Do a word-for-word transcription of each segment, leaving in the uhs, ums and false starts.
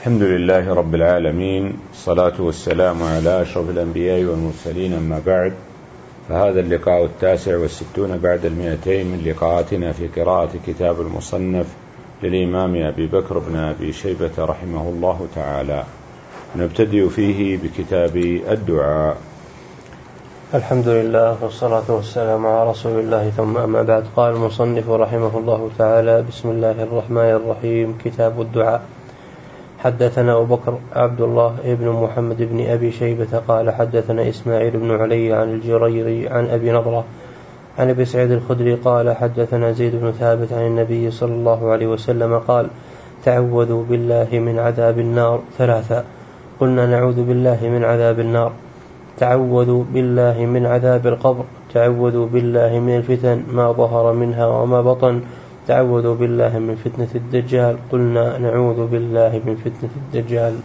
الحمد لله رب العالمين، الصلاة والسلام على أشرف الأنبياء والمرسلين، أما بعد، فهذا اللقاء التاسع والستون بعد المئتين من لقاءاتنا في قراءة كتاب المصنف للإمام أبي بكر بن أبي شيبة رحمه الله تعالى. نبتدئ فيه بكتاب الدعاء. الحمد لله والصلاة والسلام على رسول الله، ثم أما بعد. قال المصنف رحمه الله تعالى: بسم الله الرحمن الرحيم. كتاب الدعاء. حدثنا أبو بكر عبد الله ابن محمد بن أبي شيبة قال حدثنا إسماعيل بن علي عن الجريري عن أبي نضرة عن أبي سعيد الخدري قال حدثنا زيد بن ثابت عن النبي صلى الله عليه وسلم قال: تعوذوا بالله من عذاب النار ثلاثا. قلنا: نعوذ بالله من عذاب النار. تعوذوا بالله من عذاب القبر. تعوذوا بالله من الفتن ما ظهر منها وما بطن. تعوذوا بالله من فتنة الدجال. قلنا: نعوذ بالله من فتنة الدجال.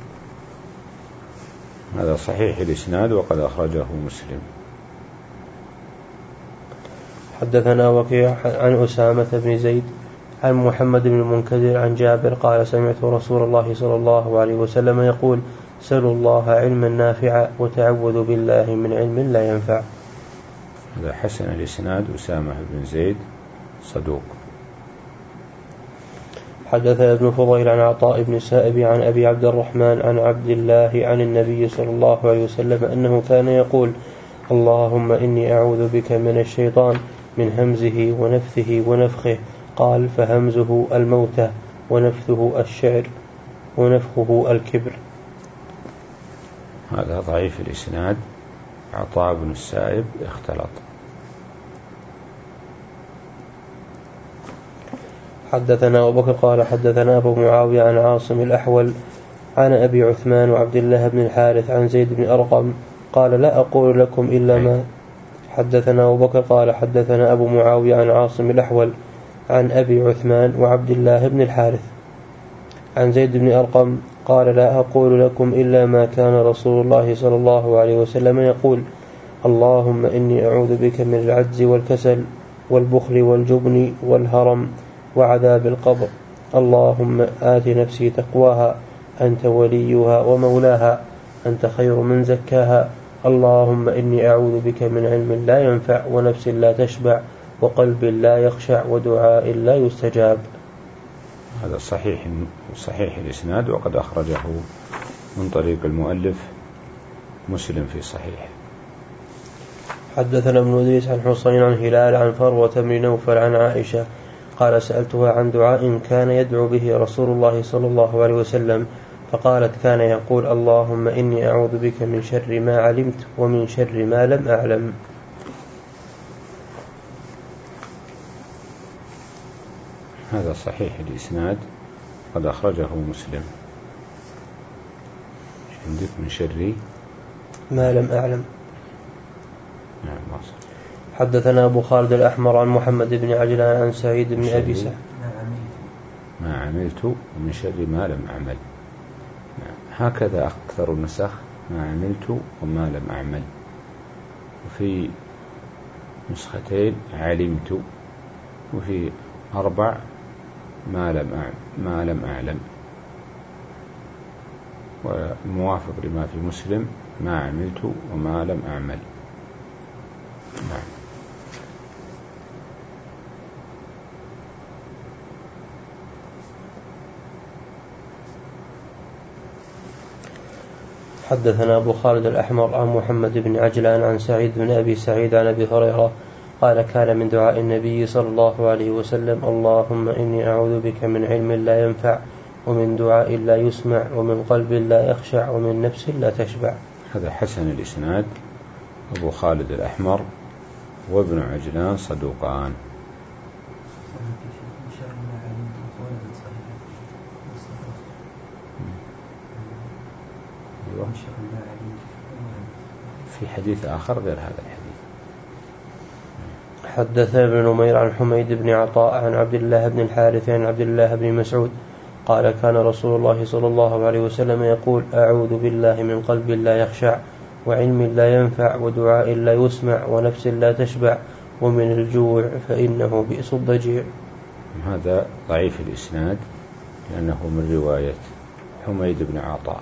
هذا صحيح الإسناد وقد أخرجه مسلم. حدثنا وكيع عن أسامة بن زيد عن محمد بن المنكدر عن جابر قال: سمعت رسول الله صلى الله عليه وسلم يقول: سلوا الله علما نافعا وتعوذوا بالله من علم لا ينفع. هذا حسن الإسناد. أسامة بن زيد صدوق. حدثنا ابن فضيل عن عطاء بن سائب عن أبي عبد الرحمن عن عبد الله عن النبي صلى الله عليه وسلم أنه كان يقول: اللهم إني أعوذ بك من الشيطان من همزه ونفثه ونفخه. قال: فهمزه الموتى ونفثه الشعر ونفخه الكبر. هذا ضعيف الإسناد. عطاء بن السائب اختلط. حدثنا أبو بكر قال حدثنا أبو معاوية عن عاصم الأحول عن أبي عثمان وعبد الله بن الحارث عن زيد بن أرقم قال: لا أقول لكم إلا ما. حدثنا أبو بكر قال حدثنا أبو معاوية عن عاصم الأحول عن أبي عثمان وعبد الله بن الحارث عن زيد بن أرقم قال: لا أقول لكم إلا ما كان رسول الله صلى الله عليه وسلم يقول: اللهم إني أعوذ بك من العجز والكسل والبخل والجبن والهرم وعذاب القبر. اللهم آت نفسي تقواها أنت وليها ومولاها أنت خير من زكاها. اللهم إني أعوذ بك من علم لا ينفع ونفس لا تشبع وقلب لا يخشع ودعاء لا يستجاب. هذا صحيح صحيح الإسناد وقد أخرجه من طريق المؤلف مسلم في صحيح. حدثنا ابن إدريس عن حسين عن هلال عن فروة بن نوفل عن عائشة قال: سألتها عن دعاء كان يدعو به رسول الله صلى الله عليه وسلم فقالت: كان يقول: اللهم إني أعوذ بك من شر ما علمت ومن شر ما لم أعلم. هذا صحيح الإسناد قد أخرجه مسلم. عندك من شر ما لم أعلم. نعم واصل. حدثنا أبو خالد الأحمر عن محمد بن عجلان عن سعيد بن أبي سعيد ما عملت ومن شر ما لم أعمل. هكذا أكثر النسخ: ما عملت وما لم أعمل. وفي نسختين علمت، وفي أربع ما لم أعلم ما لم أعلم. والموافق لما في مسلم: ما عملت وما لم أعمل. نعم. حدثنا أبو خالد الأحمر عن محمد بن عجلان عن سعيد بن أبي سعيد عن أبي هريرة قال: كان من دعاء النبي صلى الله عليه وسلم: اللهم إني أعوذ بك من علم لا ينفع ومن دعاء لا يسمع ومن قلب لا يخشع ومن نفس لا تشبع. هذا حسن الإسناد. أبو خالد الأحمر وابن عجلان صدوقان. في حديث آخر غير هذا الحديث. حدثنا ابن نمير عن حميد بن عطاء عن عبد الله بن الحارث عن عبد الله بن مسعود قال: كان رسول الله صلى الله عليه وسلم يقول: أعوذ بالله من قلب لا يخشع وعلم لا ينفع ودعاء لا يسمع ونفس لا تشبع ومن الجوع فإنه بئس الضجيع. هذا ضعيف الإسناد لأنه من رواية حميد بن عطاء.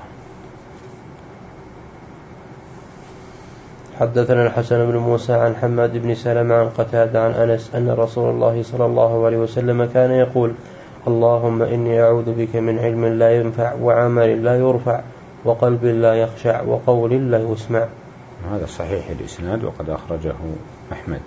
حدثنا الحسن بن موسى عن حماد بن سلمة عن قتادة عن أنس أن رسول الله صلى الله عليه وسلم كان يقول اللهم إني أعوذ بك من علم لا ينفع وعمل لا يرفع وقلب لا يخشع وقول لا يسمع. هذا صحيح الإسناد وقد أخرجه أحمد.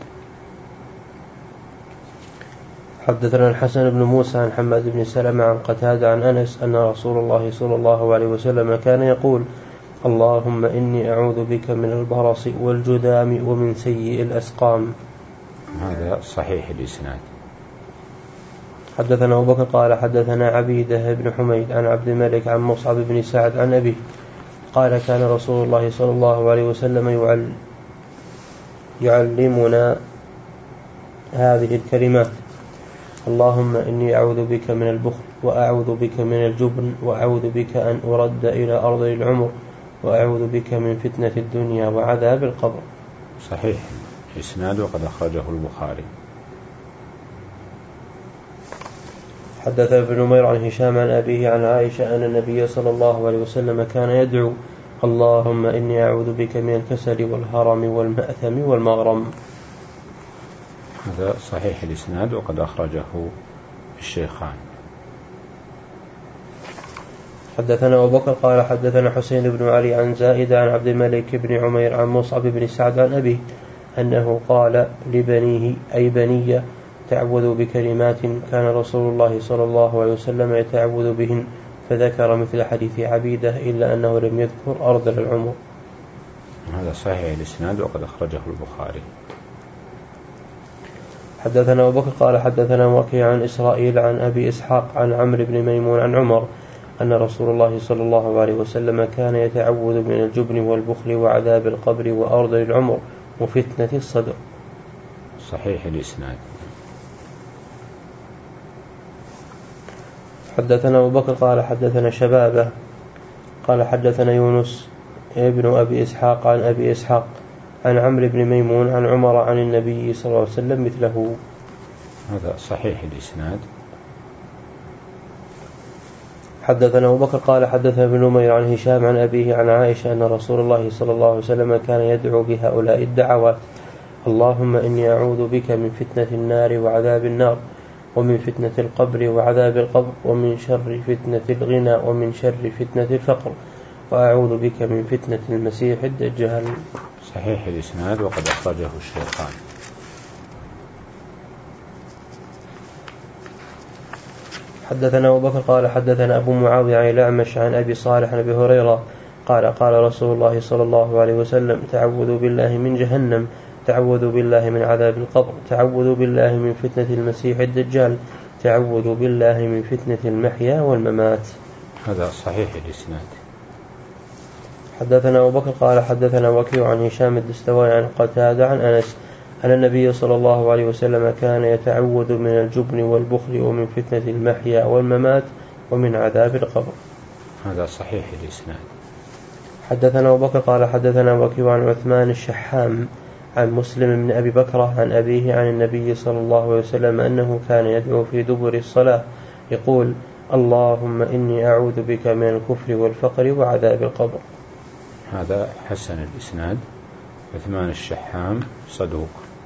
حدثنا الحسن بن موسى عن حماد بن سلمة عن قتادة عن أنس أن رسول الله صلى الله عليه وسلم كان يقول اللهم إني أعوذ بك من البرص والجذام ومن سيء الأسقام. هذا صحيح الإسناد. حدثنا أبو بكر قال حدثنا عبيدة بن حميد عن عبد الملك عن مصعب بن سعد عن أبيه قال كان رسول الله صلى الله عليه وسلم يعلم يعلمنا هذه الكلمات اللهم إني أعوذ بك من البخل وأعوذ بك من الجبن وأعوذ بك أن أرد إلى أرض العمر وأعوذ بك من فتنة الدنيا وعذاب القبر. صحيح الإسناد وقد أخرجه البخاري. حدث ابن نمير عن هشام عن أبيه عن عائشة أن النبي صلى الله عليه وسلم كان يدعو اللهم إني أعوذ بك من الكسل والهرم والمأثم والمغرم. هذا صحيح الإسناد وقد أخرجه الشيخان. حدثنا أبو بكر قال حدثنا حسين بن علي عن زائد عن عبد الملك بن عمير عن مصعب بن سعد عن أبيه أنه قال لبنيه أي بني تعوذوا بكلمات كان رسول الله صلى الله عليه وسلم يتعوذ بهن فذكر مثل حديث عبيدة إلا أنه لم يذكر أرض العمر. هذا صحيح الإسناد وقد أخرجه البخاري. حدثنا أبو بكر قال حدثنا وكيع عن إسرائيل عن أبي إسحاق عن عمرو بن ميمون عن عمر أن رسول الله صلى الله عليه وسلم كان يتعوذ من الجبن والبخل وعذاب القبر وأرض العمر وفتنة الصدر. صحيح الإسناد. حدثنا أبو بكر قال حدثنا شبابة قال حدثنا يونس ابن أبي إسحاق عن أبي إسحاق عن عمرو بن ميمون عن عمر عن النبي صلى الله عليه وسلم مثله. هذا صحيح الإسناد. حدثنا أبو بكر قال حدثنا ابن نمير عن هشام عن أبيه عن عائشة أن رسول الله صلى الله عليه وسلم كان يدعو بهؤلاء الدعوات اللهم إني أعوذ بك من فتنة النار وعذاب النار ومن فتنة القبر وعذاب القبر ومن شر فتنة الغنى ومن شر فتنة الفقر وأعوذ بك من فتنة المسيح الدجال. صحيح الإسناد وقد أخرجه الشيخان. حدثنا أبو بكر قال حدثنا أبو معاوية عن الأعمش عن أبي صالح عن أبي هريرة قال قال رسول الله صلى الله عليه وسلم تعوذوا بالله من جهنم تعوذوا بالله من عذاب القبر تعوذوا بالله من فتنة المسيح الدجال تعوذوا بالله من فتنة المحيا والممات. هذا صحيح الإسناد. حدثنا أبو بكر قال حدثنا وكيع عن هشام الدستوائي عن قتادة عن أنس أن النبي صلى الله عليه وسلم كان يتعوذ من الجبن والبخل ومن فتنة المحيا والممات ومن عذاب القبر. هذا صحيح الإسناد. حدثنا أبو بكر قال حدثنا وكيع عن عثمان الشحام عن مسلم بن أبي بكرة عن أبيه عن النبي صلى الله عليه وسلم أنه كان يدعو في دبر الصلاة يقول اللهم إني أعوذ بك من الكفر والفقر وعذاب القبر. هذا حسن الإسناد. عثمان الشحام صدوق.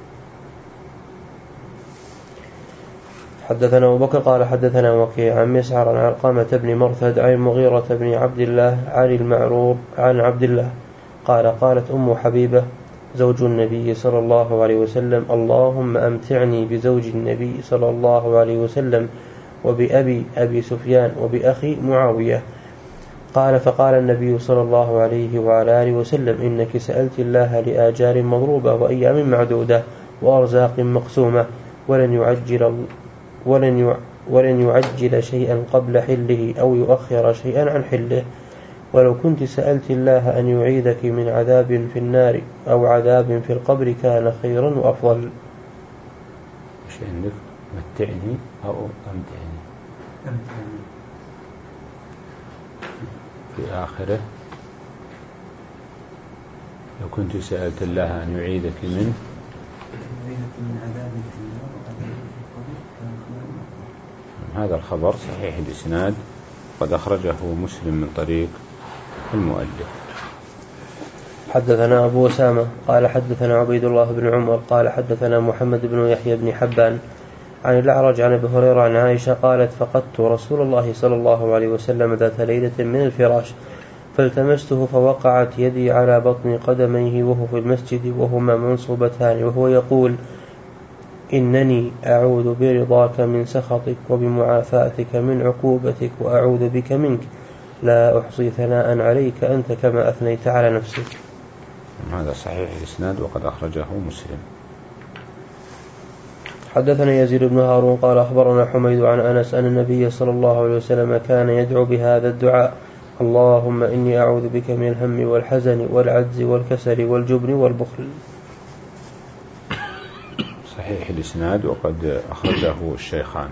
حدثنا أبو بكر قال حدثنا وكيع عن مسعر عن علقمة بن مرثد عن المغيرة بن عبد الله عن المعروف عن عبد الله قال قالت أم حبيبة زوج النبي صلى الله عليه وسلم اللهم أمتعني بزوج النبي صلى الله عليه وسلم وبأبي أبي سفيان وبأخي معاوية. قال فقال النبي صلى الله عليه وعلى آله وسلم إنك سألت الله لآجال مضروبة وأيام معدودة وأرزاق مقسومة ولن يعجل ولن ولن يعجل شيئا قبل حله أو يؤخر شيئا عن حله ولو كنت سألت الله أن يعيذك من عذاب في النار أو عذاب في القبر كان خيرا وأفضل. مش عندك متعني أو أمتعني في آخره لو كنت سألت الله أن يعيذك من هذا الخبر صحيح الإسناد وقد أخرجه مسلم من طريق المؤلف. حدثنا أبو أسامة قال حدثنا عبيد الله بن عمر قال حدثنا محمد بن يحيى بن حبان عن الأعرج عن أبي هريرة عن عائشة قالت فقدت رسول الله صلى الله عليه وسلم ذات ليلة من الفراش فالتمسته فوقعت يدي على بطن قدميه وهو في المسجد وهما منصوبتان وهو يقول إنني أعوذ برضاك من سخطك وبمعافاتك من عقوبتك وأعوذ بك منك لا أحصي ثناء عليك أنت كما أثنيت على نفسك. هذا صحيح الإسناد وقد أخرجه مسلم. حدثنا يزيد بن هارون قال أخبرنا حميد عن أنس أن النبي صلى الله عليه وسلم كان يدعو بهذا الدعاء اللهم إني أعوذ بك من الهم والحزن والعجز والكسل والجبن والبخل. صحيح الإسناد وقد أخرجه الشيخان.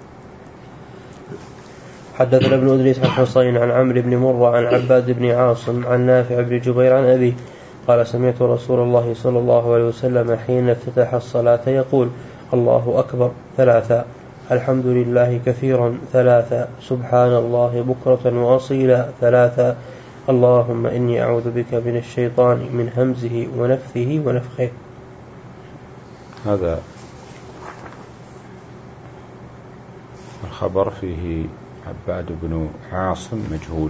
حدثنا ابن أدريس عن حسين عن عمرو بن مرة عن عباد بن عاصم عن نافع بن جبير عن أبيه قال سمعت رسول الله صلى الله عليه وسلم حين افتتح الصلاة يقول الله أكبر ثلاثا الحمد لله كثيرا ثلاثا سبحان الله بكرة وأصيلا ثلاثا اللهم إني أعوذ بك من الشيطان من همزه ونفثه ونفخه. هذا الخبر فيه عباد بن عاصم مجهول.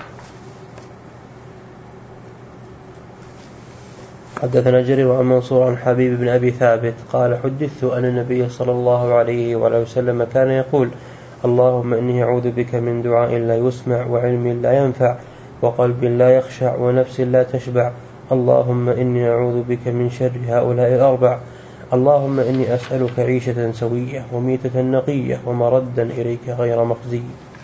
حدثنا جرير عن منصور عن حبيب بن أبي ثابت قال حدثت أن النبي صلى الله عليه وسلم كان يقول اللهم إني أعوذ بك من دعاء لا يسمع وعلم لا ينفع وقلب لا يخشع ونفس لا تشبع اللهم إني أعوذ بك من شر هؤلاء الأربع اللهم إني أسألك عيشة سوية وميتة نقية ومردا إليك غير مخزي.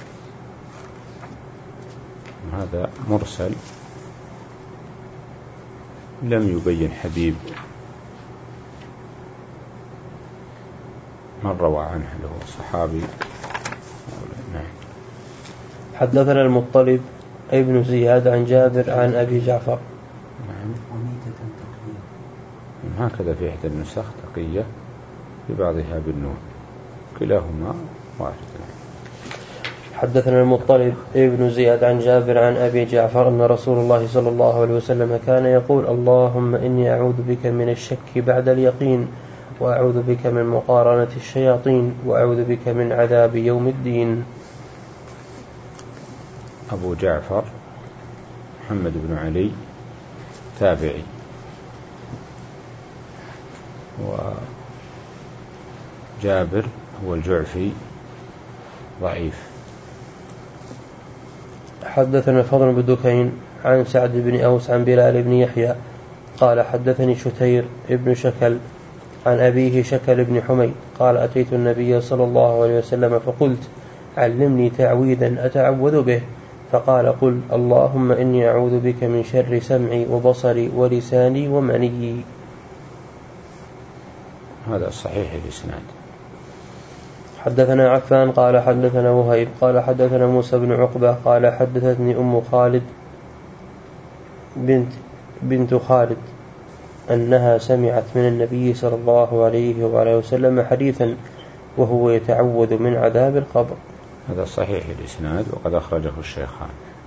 هذا مرسل لم يبين حبيب من روى عنه له صحابي. نعم. حدثنا المطلب ابن زياد عن جابر عن أبي جعفر. نعم. هكذا في إحدى النسخ تقية ببعضها بالنون كلاهما واحد. حدثنا المطلب ابن زياد عن جابر عن أبي جعفر أن رسول الله صلى الله عليه وسلم كان يقول اللهم إني أعوذ بك من الشك بعد اليقين وأعوذ بك من مقارنة الشياطين وأعوذ بك من عذاب يوم الدين. أبو جعفر محمد بن علي تابعي وجابر هو الجعفي ضعيف. حدثنا فضل بن دكين عن سعد بن أوس عن بلال بن يحيى قال حدثني شتير ابن شكل عن أبيه شكل بن حميد قال أتيت النبي صلى الله عليه وسلم فقلت علمني تعويذا أتعوذ به فقال قل اللهم إني أعوذ بك من شر سمعي وبصري ولساني ومنيي. هذا صحيح الإسناد. حدثنا عفان قال حدثنا وهيب قال حدثنا موسى بن عقبة قال حدثتني أم خالد بنت بنت خالد أنها سمعت من النبي صلى الله عليه وعلى وسلم حديثا وهو يتعوذ من عذاب القبر. هذا صحيح الإسناد وقد أخرجه الشيخان.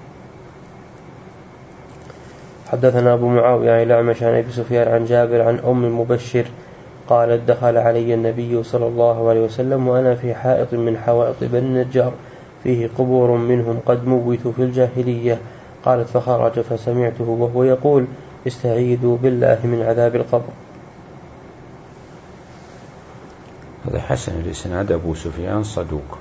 حدثنا أبو معاوية عن الأعمش عن أبي سفيان عن جابر عن أم مبشر قالت دخل علي النبي صلى الله عليه وسلم وأنا في حائط من حوائط بني النجار فيه قبور منهم قد موتوا في الجاهلية قالت فخرج فسمعته وهو يقول استعيذوا بالله من عذاب القبر. هذا حسن الإسناد. أبو سفيان صدوق.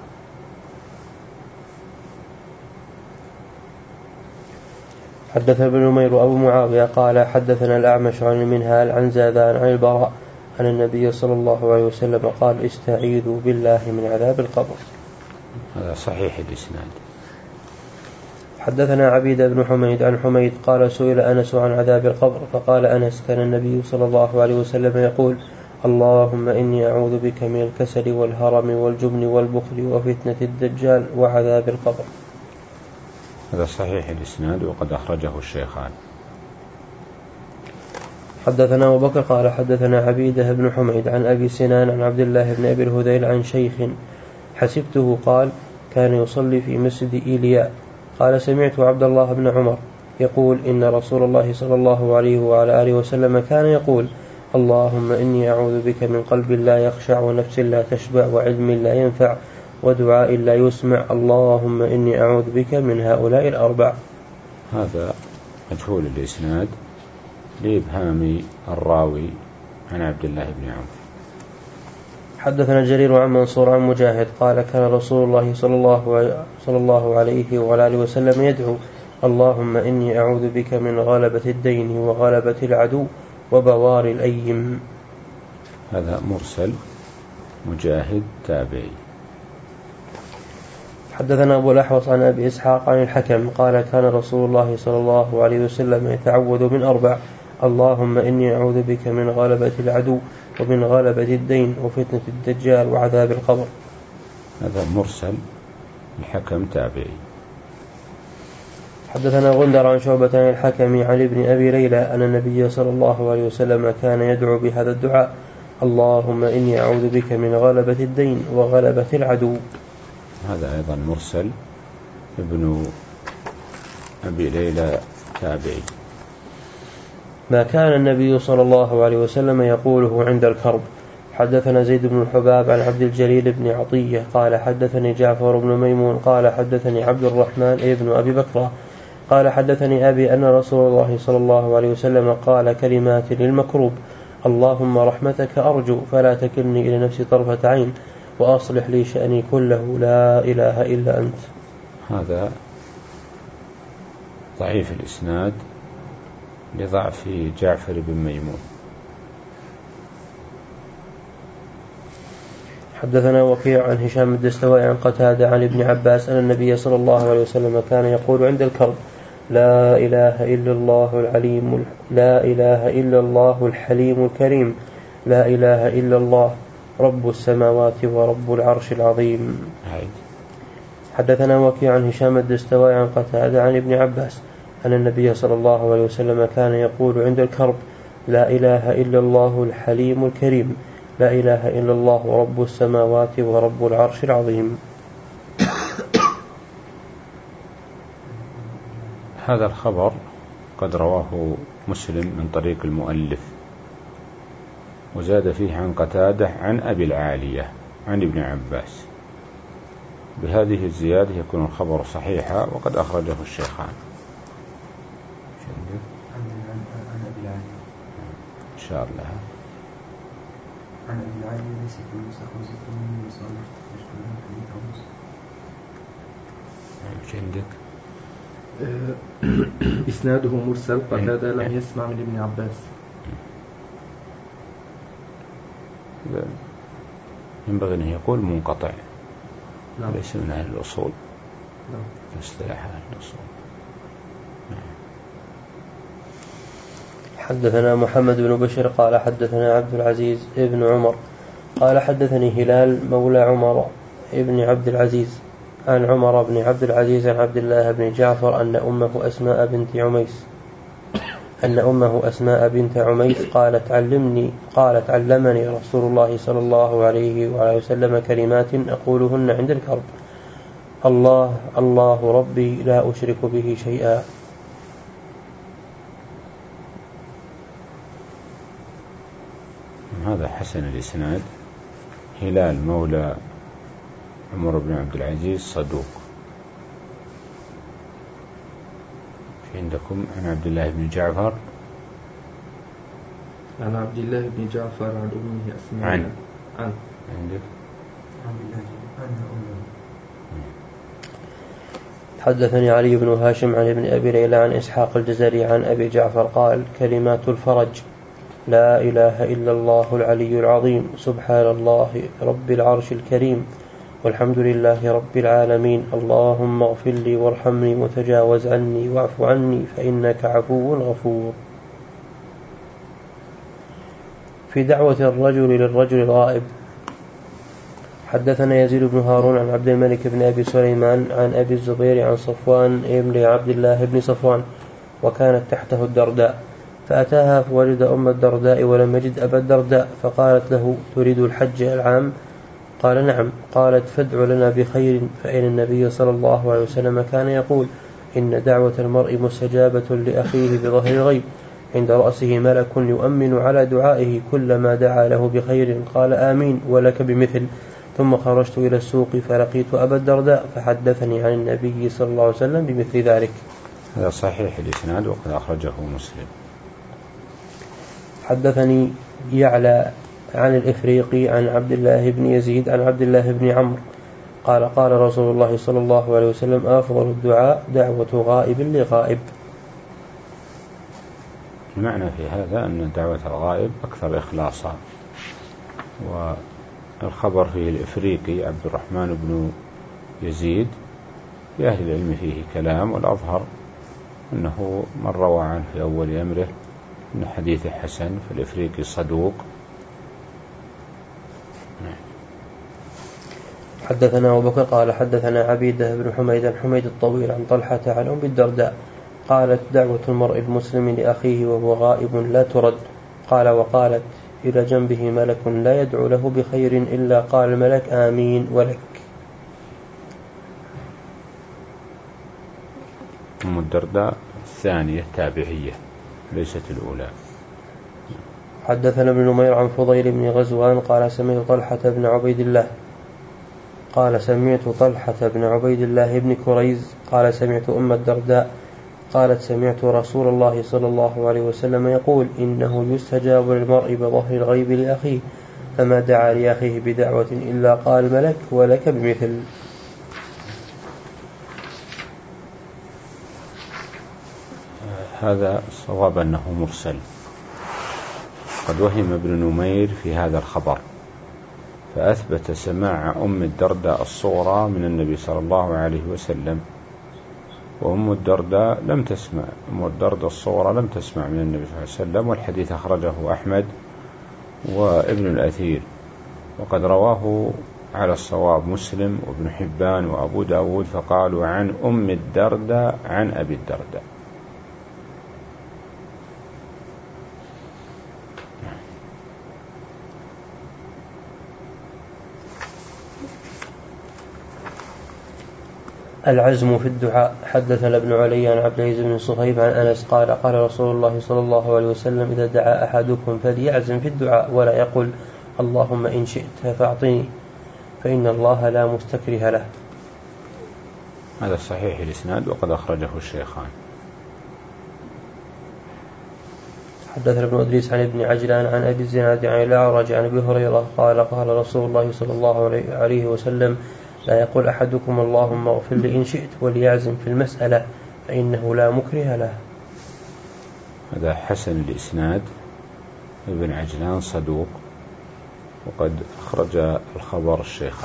حدثنا ابن نمير وأبو معاوية قال حدثنا الأعمش عن المنهال عن زادان عن البراء أن النبي صلى الله عليه وسلم قال استعيذوا بالله من عذاب القبر. هذا صحيح الإسناد. حدثنا عبيد بن حميد عن حميد قال سئل أنس عن عذاب القبر فقال أنس كان النبي صلى الله عليه وسلم يقول اللهم إني أعوذ بك من الكسل والهرم والجبن والبخل وفتنة الدجال وعذاب القبر. هذا صحيح الإسناد وقد أخرجه الشيخان. حدثنا أبو بكر قال حدثنا عبيدة بن حميد عن أبي سنان عن عبد الله بن أبي الهذيل عن شيخ حسبته قال كان يصلي في مسجد إيلياء. قال سمعت عبد الله بن عمر يقول إن رسول الله صلى الله عليه وعلى آله وسلم كان يقول اللهم إني أعوذ بك من قلب لا يخشع ونفس لا تشبع وعلم لا ينفع ودعاء لا يسمع اللهم إني أعوذ بك من هؤلاء الأربع. هذا مجهول الإسناد لإبهام الراوي عن عبد الله بن عمر. حدثنا جرير عن منصور عن مجاهد قال كان رسول الله صلى الله, صلى الله عليه وعلى آله وسلم يدعو اللهم إني أعوذ بك من غلبة الدين وغلبة العدو وبوار الأيم. هذا مرسل مجاهد تابعي. حدثنا أبو الأحوص عن أبي إسحاق عن الحكم قال كان رسول الله صلى الله عليه وسلم يتعوذ من أربع اللهم إني أعوذ بك من غلبة العدو ومن غلبة الدين وفتنة الدجال وعذاب القبر. هذا مرسل الحكم تابعي. حدثنا غندر عن شعبة عن الحكم عن ابن أبي ليلى أن النبي صلى الله عليه وسلم كان يدعو بهذا الدعاء اللهم إني أعوذ بك من غلبة الدين وغلبة العدو. هذا أيضا مرسل ابن أبي ليلى تابعي. ما كان النبي صلى الله عليه وسلم يقوله عند الكرب. حدثنا زيد بن الحباب عن عبد الجليل بن عطية قال حدثني جعفر بن ميمون قال حدثني عبد الرحمن ابن أبي بكر قال حدثني أبي أن رسول الله صلى الله عليه وسلم قال كلمات للمكروب اللهم رحمتك أرجو فلا تكلني إلى نفسي طرفة عين وأصلح لي شأني كله لا إله إلا أنت. هذا ضعيف الإسناد لضعف جعفر بن ميمون. حدثنا وكيع عن هشام الدستوائي عن قتادة عن ابن عباس أن النبي صلى الله عليه وسلم كان يقول عند الكرب لا إله إلا الله العليم لا إله إلا الله الحليم الكريم لا إله إلا الله رب السماوات ورب العرش العظيم. حدثنا وكيع عن هشام الدستوائي عن قتادة عن ابن عباس أن النبي صلى الله عليه وسلم كان يقول عند الكرب لا إله إلا الله الحليم الكريم لا إله إلا الله رب السماوات ورب العرش العظيم. هذا الخبر قد رواه مسلم من طريق المؤلف وزاد فيه عن قتادة عن أبي العالية عن ابن عباس. بهذه الزيادة يكون الخبر صحيحا وقد أخرجه الشيخان. إن شاء الله. عن أبي العالية ليس في نسخ وزيد من مصالح تشكلون حديث أوس. إيش عندك؟ إسناده مرسل قتادة لم يسمع من ابن عباس. ينبغي أن يقول منقطع. نعم. ليس من أهل الأصول. نعم. اصطلاح أهل الأصول. نعم. حدثنا محمد بن بشر قال حدثنا عبد العزيز ابن عمر قال حدثني هلال مولى عمر ابن عبد العزيز عن عمر بن عبد العزيز عن عبد الله بن جعفر أن أمه أسماء بنت عميس أن أمه أسماء بنت عميس قالت علمني قالت علمني رسول الله صلى الله عليه وعلى وسلم كلمات أقولهن عند الكرب الله الله ربي لا أشرك به شيئا. هذا حسن الإسناد. هلال مولى عمر بن عبد العزيز صدوق. في عندكم عن عبد الله بن جعفر عن عبد الله بن جعفر عن أمه أسماء عن عن عندك حدثني علي بن هاشم عن ابن أبي ليلى عن إسحاق الجزري عن أبي جعفر قال كلمات الفرج لا إله إلا الله العلي العظيم سبحان الله رب العرش الكريم والحمد لله رب العالمين اللهم اغفر لي وارحمني وتجاوز عني واعف عني فإنك عفو غفور. في دعوة الرجل للرجل الغائب. حدثنا يزيد بن هارون عن عبد الملك بن أبي سليمان عن أبي الزبير عن صفوان ابن عبد الله بن صفوان وكانت تحته الدرداء فأتاها فوجد أم الدرداء ولم يجد أبا الدرداء فقالت له تريد الحج العام؟ قال نعم. قالت فادع لنا بخير، فإن النبي صلى الله عليه وسلم كان يقول إن دعوة المرء مستجابة لأخيه بظهر الغيب، عند رأسه ملك يؤمن على دعائه كلما دعا له بخير قال آمين ولك بمثل. ثم خرجت إلى السوق فلقيت أبا الدرداء فحدثني عن النبي صلى الله عليه وسلم بمثل ذلك. هذا صحيح الإسناد وقد أخرجه مسلم. حدثني يعلى عن الإفريقي عن عبد الله بن يزيد عن عبد الله بن عمرو قال قال رسول الله صلى الله عليه وسلم أفضل الدعاء دعوة غائب لغائب. المعنى في هذا أن دعوة الغائب أكثر إخلاصا. والخبر فيه الإفريقي عبد الرحمن بن يزيد لأهل العلم فيه كلام، والأظهر أنه من روى عنه في أول أمره من حديث حسن، فالإفريقي صدوق. حدثنا أبو بكر قال حدثنا عبيدة بن حميد عن حميد الطويل عن طلحة عن أم الدرداء قالت دعوة المرء المسلم لأخيه وهو غائب لا ترد. قال وقالت إلى جنبه ملك لا يدعو له بخير إلا قال الملك آمين ولك. أم الدرداء الثانية تابعية ليست الأولى. حدثنا ابن نمير عن فضيل بن غزوان قال سمعت طلحة بن عبيد الله قال سمعت طلحة بن عبيد الله بن كريز قال سمعت أم الدرداء قالت سمعت رسول الله صلى الله عليه وسلم يقول إنه يستجاب للمرء بظهر الغيب لأخيه، فما دعا لأخيه بدعوة إلا قال ملك ولك بمثل. هذا الصواب أنه مرسل. قد وهم ابن نمير في هذا الخبر فأثبت سماع أم الدرداء الصغرى من النبي صلى الله عليه وسلم، وأم الدرداء لم تسمع، أم الدرداء الصغرى لم تسمع من النبي صلى الله عليه وسلم، والحديث أخرجه أحمد وابن الأثير، وقد رواه على الصواب مسلم وابن حبان وأبو داود فقالوا عن أم الدرداء عن أبي الدرداء. العزم في الدعاء. حدثنا ابن علي عن عبد العزيز بن صهيب عن أنس قال قال رسول الله صلى الله عليه وسلم إذا دعا أحدكم فليعزم في الدعاء ولا يقل اللهم إن شئت فأعطني، فإن الله لا مستكره له. هذا صحيح الإسناد وقد أخرجه الشيخان. حدثنا ابن أدريس عن ابن عجلان عن أبي الزناد عن الأعرج عن أبي هريرة قال قال رسول الله صلى الله عليه وسلم لا يقول أحدكم اللهم اغفر لي إن شئت وليعزم في المسألة فإنه لا مكره له. هذا حسن الإسناد، ابن عجلان صدوق وقد أخرج الخبر الشيخان.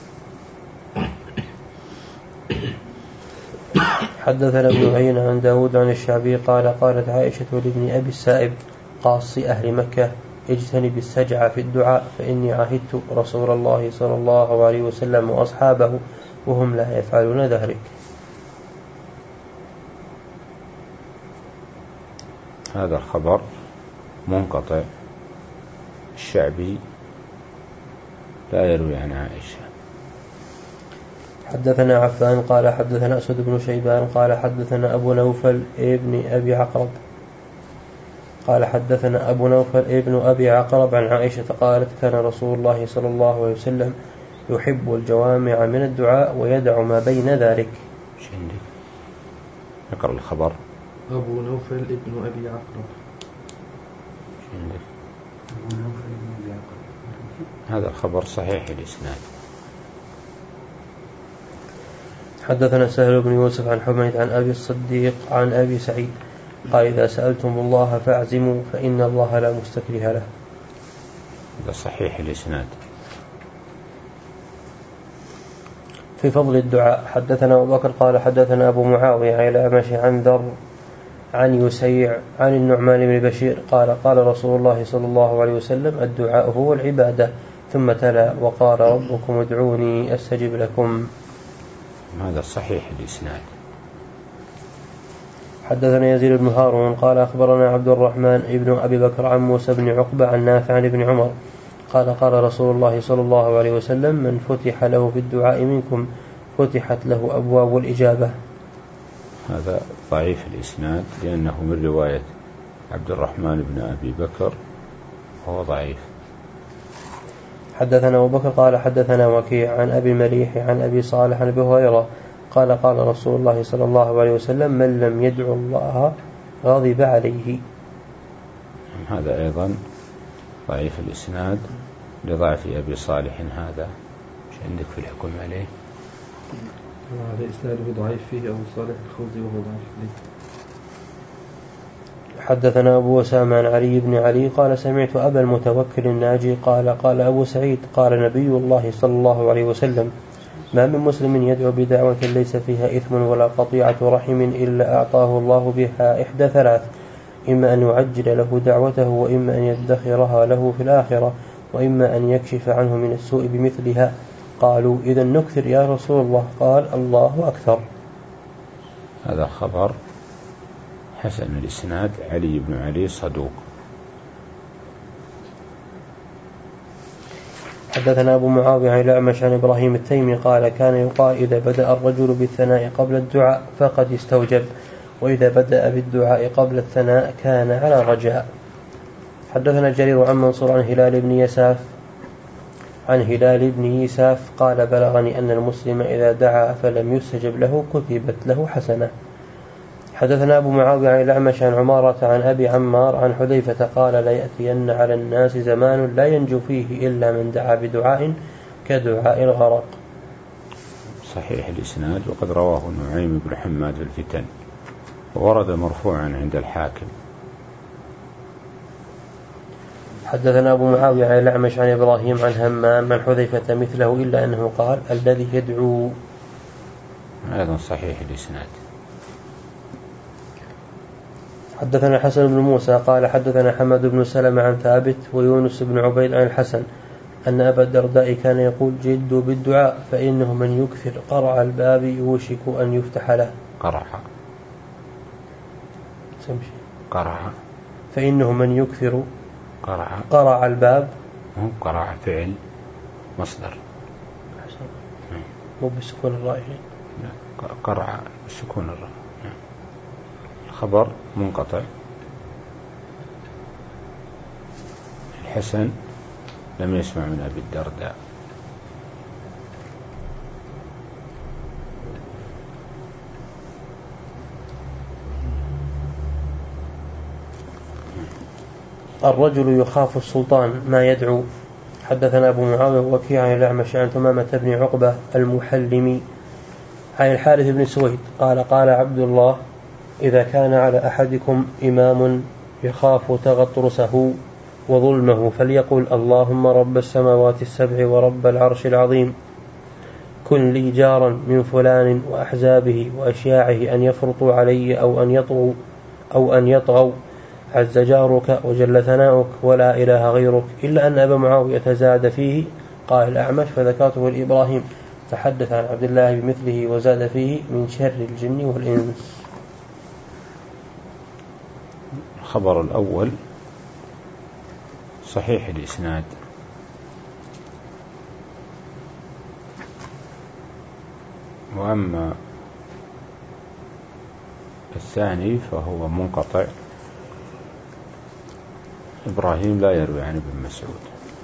حدثنا ابن عيينة عن داود عن الشعبي قال قالت عائشة لابن أبي السائب قاصي أهل مكة اجتنب السجع في الدعاء فإني عهدت رسول الله صلى الله عليه وسلم وأصحابه وهم لا يفعلون ذلك. هذا الخبر منقطع، الشعبي لا يروي عن عائشة. حدثنا عفان قال حدثنا أسود بن شيبان قال حدثنا أبو نوفل ابن أبي عقرب قال حدثنا أبو نوفل ابن أبي عقرب عن عائشة قالت كان رسول الله صلى الله عليه وسلم يحب الجوامع من الدعاء ويدع ما بين ذلك. شندي نقرأ الخبر. أبو نوفل ابن أبي عقرب. شندي أبو نوفل ابن أبي عقرب. هذا الخبر صحيح الإسناد. حدثنا سهل بن يوسف عن حميد عن أبي الصديق عن أبي سعيد قال إذا سألتم الله فاعزموا فإن الله لا مستكره له. هذا صحيح الإسناد. في فضل الدعاء. حدثنا أبو بكر قال حدثنا أبو معاوية عن الأعمش عن ذر عن يسيع عن النعمان بن بشير قال قال رسول الله صلى الله عليه وسلم الدعاء هو العبادة، ثم تلا وقال ربكم ادعوني أستجب لكم. هذا صحيح الإسناد. حدثنا يزيد بن هارون قال أخبرنا عبد الرحمن ابن أبي بكر عن موسى بن عقبة عن نافع عن ابن عمر قال قال رسول الله صلى الله عليه وسلم من فتح له في الدعاء منكم فتحت له أبواب الإجابة. هذا ضعيف الإسناد لأنه من رواية عبد الرحمن بن أبي بكر وهو ضعيف. حدثنا أبو بكر قال حدثنا وكيع عن أبي المليح عن أبي صالح عن أبي هريرة قال قال رسول الله صلى الله عليه وسلم من لم يدعو الله غضب عليه. هذا أيضا ضعيف الإسناد لضعف أبي صالح. هذا مش عندك في الحكم عليه؟ هذا إسناده ضعيف فيه أبو صالح الخوزي وهو ضعيف فيه. حدثنا أبو أسامة عن علي بن علي قال سمعت أبا المتوكل الناجي قال قال أبو سعيد قال نبي الله صلى الله عليه وسلم ما من مسلم يدعو بدعوة ليس فيها إثم ولا قطيعة رحم إلا أعطاه الله بها إحدى ثلاث إما أن يعجل له دعوته وإما أن يدخرها له في الآخرة وإما أن يكشف عنه من السوء بمثلها. قالوا إذا نكثر يا رسول الله قال الله أكثر. هذا خبر حسن الإسناد. علي بن علي صدوق. حدثنا أبو معاوية عن الأعمش عن إبراهيم التيمي قال كان يقال إذا بدأ الرجل بالثناء قبل الدعاء فقد استوجب وإذا بدأ بالدعاء قبل الثناء كان على رجاء. حدثنا جرير عن منصور عن هلال بن يساف عن هلال بن يساف قال بلغني أن المسلم إذا دعا فلم يستجب له كتبت له حسنة. حدثنا أبو معاوية عن الأعمش عن عمارة عن أبي عمار عن حذيفة قال لا يأتين على الناس زمان لا ينجو فيه إلا من دعا بدعاء كدعاء الغرق. صحيح الإسناد. وقد رواه نعيم بن حماد الفتن وورد مرفوعا عند الحاكم. حدثنا أبو معاوية عن الأعمش عن إبراهيم عن همام عن حذيفة مثله إلا أنه قال الذي يدعو. أيضا صحيح الإسناد. حدثنا حسن بن موسى قال حدثنا حمد بن سلمة عن ثابت ويونس بن عبيد عن الحسن أن أبا الدرداء كان يقول جدوا بالدعاء فإنه من يكثر قرع الباب يوشك أن يفتح له. قرع سمشي. قرع فإنه من يكثر قرع قرع الباب. مو قرع فعل مصدر مو بسكون الراء. قرع بسكون الراء. خبر منقطع. الحسن لم يسمع من أبي الدرداء. الرجل يخاف السلطان ما يدعو. حدثنا أبو معاوية وكيع عن الأعمش عن ثمامة بن عقبة المحلمي عن الحارث بن سويد قال قال عبد الله إذا كان على أحدكم إمام يخاف تغطرسه وظلمه فليقل اللهم رب السماوات السبع ورب العرش العظيم كن لي جارا من فلان وأحزابه وأشياعه أن يفرطوا علي أو أن يطغوا أو أن يطغوا عز جارك وجل ثناؤك ولا إله غيرك. إلا أن أبا معاوية زاد فيه قال الأعمش فذكرته لإبراهيم فحدث عن عبد الله بمثله وزاد فيه من شر الجن والإنس. الخبر الأول صحيح الإسناد. وأما الثاني فهو منقطع. إبراهيم لا يروي عن ابن مسعود.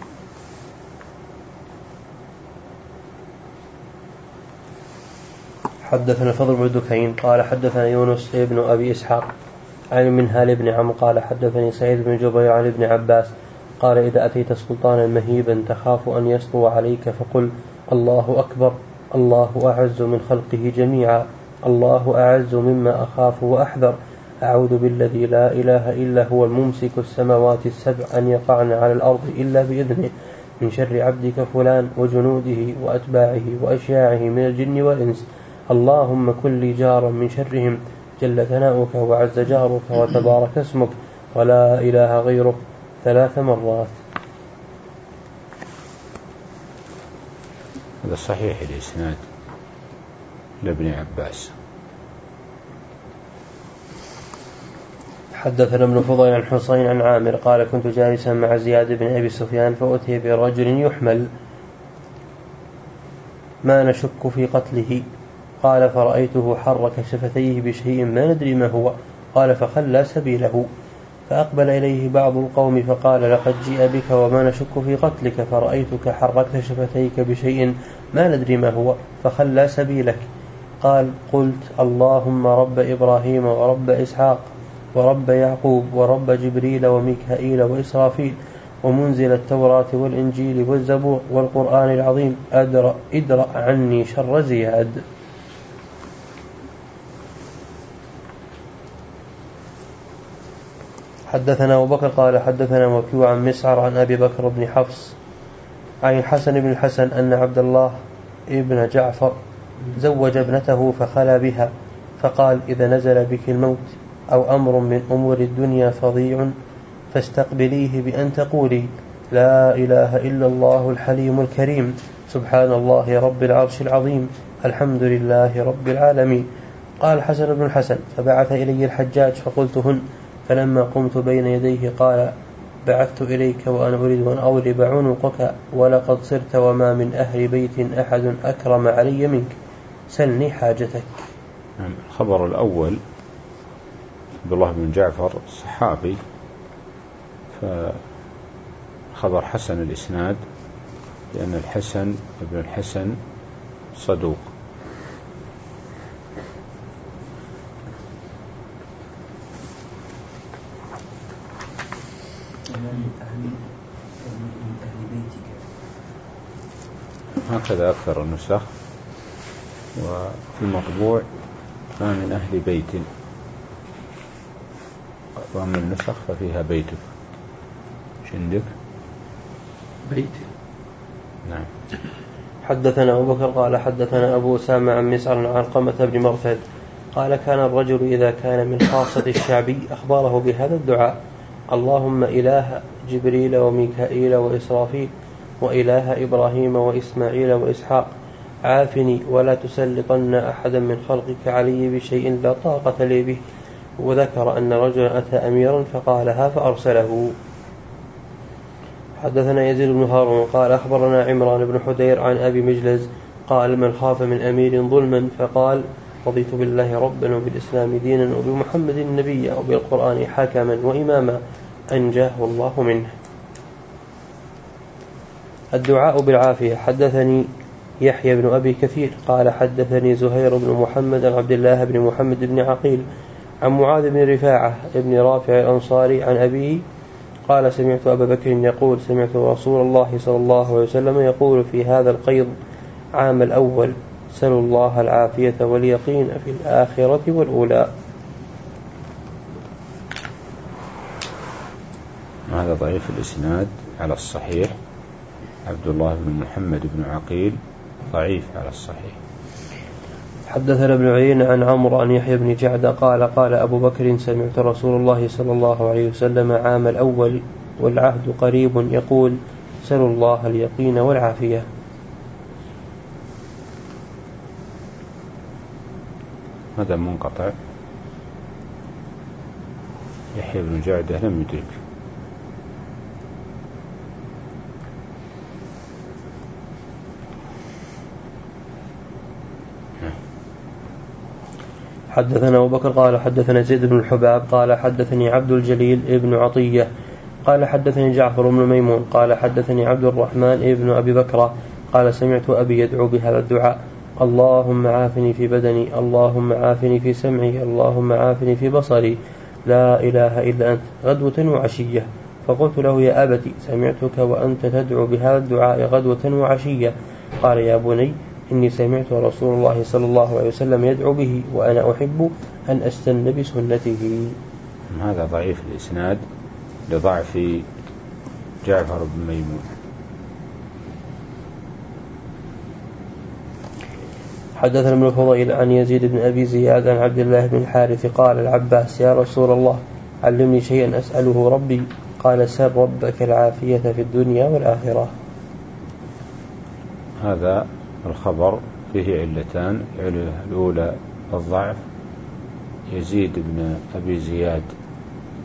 حدثنا الفضل بن دكين قال حدثنا يونس ابن أبي إسحاق عن منهال بن عمرو قال حدثني سعيد بن جبير عن ابن عباس قال إذا أتيت سلطانا مهيبا تخاف أن يسطو عليك فقل الله أكبر الله أعز من خلقه جميعا الله أعز مما أخاف وأحذر أعوذ بالذي لا إله إلا هو الممسك السماوات السبع أن يقعن على الأرض إلا بإذنه من شر عبدك فلان وجنوده وأتباعه وأشياعه من الجن والإنس اللهم كن لي جارا من شرهم جل ثناؤك وعز جارك وتبارك اسمك ولا إله غيرك ثلاث مرات. هذا صحيح الإسناد لابن عباس. حدثنا ابن فضيل عن حسين عن عامر قال كنت جالسا مع زياد بن أبي سفيان فأتي برجل يحمل ما نشك في قتله. قال فرأيته حرك شفتيه بشيء ما ندري ما هو. قال فخلى سبيله. فأقبل إليه بعض القوم فقال لقد جيء بك وما نشك في قتلك فرأيتك حركت شفتيك بشيء ما ندري ما هو فخلى سبيلك. قال قلت اللهم رب إبراهيم ورب إسحاق ورب يعقوب ورب جبريل وميكائيل وإسرافيل ومنزل التوراة والإنجيل والزبور والقرآن العظيم أدرأ, ادرأ عني شر زياد. حدثنا أبو بكر قال حدثنا وكيع عن مسعر عن أبي بكر بن حفص عن الحسن بن الحسن أن عبد الله ابن جعفر زوج ابنته فخلى بها فقال إذا نزل بك الموت أو أمر من أمور الدنيا فظيع فاستقبليه بأن تقولي لا إله إلا الله الحليم الكريم سبحان الله رب العرش العظيم الحمد لله رب العالمين. قال حسن بن الحسن فبعث إلي الحجاج فقلتهن فلما قمت بين يديه قال بعثت إليك وأنا أريد أن أضرب عنقك ولقد صرت وما من أهل بيت أحد أكرم علي منك سلني حاجتك. الخبر الأول عبد الله بن جعفر صحابي فخبر حسن الإسناد لأن الحسن ابن الحسن صدوق. هكذا أكثر النسخ وفي المطبوع ما من أهل بيت وأما النسخ ففيها بيتك عندك بيت. نعم. حدثنا أبو بكر قال حدثنا أبو أسامة عن مسعر عن علقمة بن مرثد قال كان الرجل إذا كان من خاصة الشعبي أخبره بهذا الدعاء اللهم إله جبريل وميكائيل وإسرافيل وإله إبراهيم وإسماعيل وإسحاق عافني ولا تسلطن أحدا من خلقك علي بشيء لا طاقة لي به. وذكر أن رجلا أتى أميرا فقالها فأرسله. حدثنا يزيد بن هارون قال أخبرنا عمران بن حدير عن أبي مجلز قال من خاف من أمير ظلما فقال رضيت بالله ربا وبالإسلام دينا وبمحمد النبي وبالقرآن حكما وإماما أنجاه الله منه. الدعاء بالعافية. حدثني يحيى بن أبي كثير قال حدثني زهير بن محمد عن عبد الله بن محمد بن عقيل عن معاذ بن رفاعة بن رافع الأنصاري عن أبيه قال سمعت أبا بكر يقول سمعت رسول الله صلى الله عليه وسلم يقول في هذا القيض عام الأول سلوا الله العافية واليقين في الآخرة والأولى. هذا ضعيف الإسناد على الصحيح. عبد الله بن محمد بن عقيل ضعيف على الصحيح. حدثنا ابن عيينة عن عمرو عن يحيى بن جعد قال قال أبو بكر سمعت رسول الله صلى الله عليه وسلم عام الأول والعهد قريب يقول سلوا الله اليقين والعافية. هذا منقطع. يحيى بن جعد لم يدرك. حدثنا أبو بكر قال حدثنا زيد بن الحباب قال حدثني عبد الجليل ابن عطية قال حدثني جعفر بن ميمون قال حدثني عبد الرحمن ابن أبي بكر قال سمعت أبي يدعو بهذا الدعاء اللهم عافني في بدني اللهم عافني في سمعي اللهم عافني في بصري لا إله إلا أنت غدوة وعشية. فقلت له يا أبتي سمعتك وأنت تدعو بهذا الدعاء غدوة وعشية. قال يا بني إني سمعت رسول الله صلى الله عليه وسلم يدعو به وأنا أحب أن أستن بسنته. هذا ضعيف الإسناد لضعف جعفر بن ميمون. حدثنا ابن فضيل عن يزيد بن أبي زياد عن عبد الله بن الحارث قال العباس يا رسول الله علمني شيئا أسأله ربي قال سل ربك العافية في الدنيا والآخرة. هذا الخبر فيه علتان. الأولى الضعف يزيد بن أبي زياد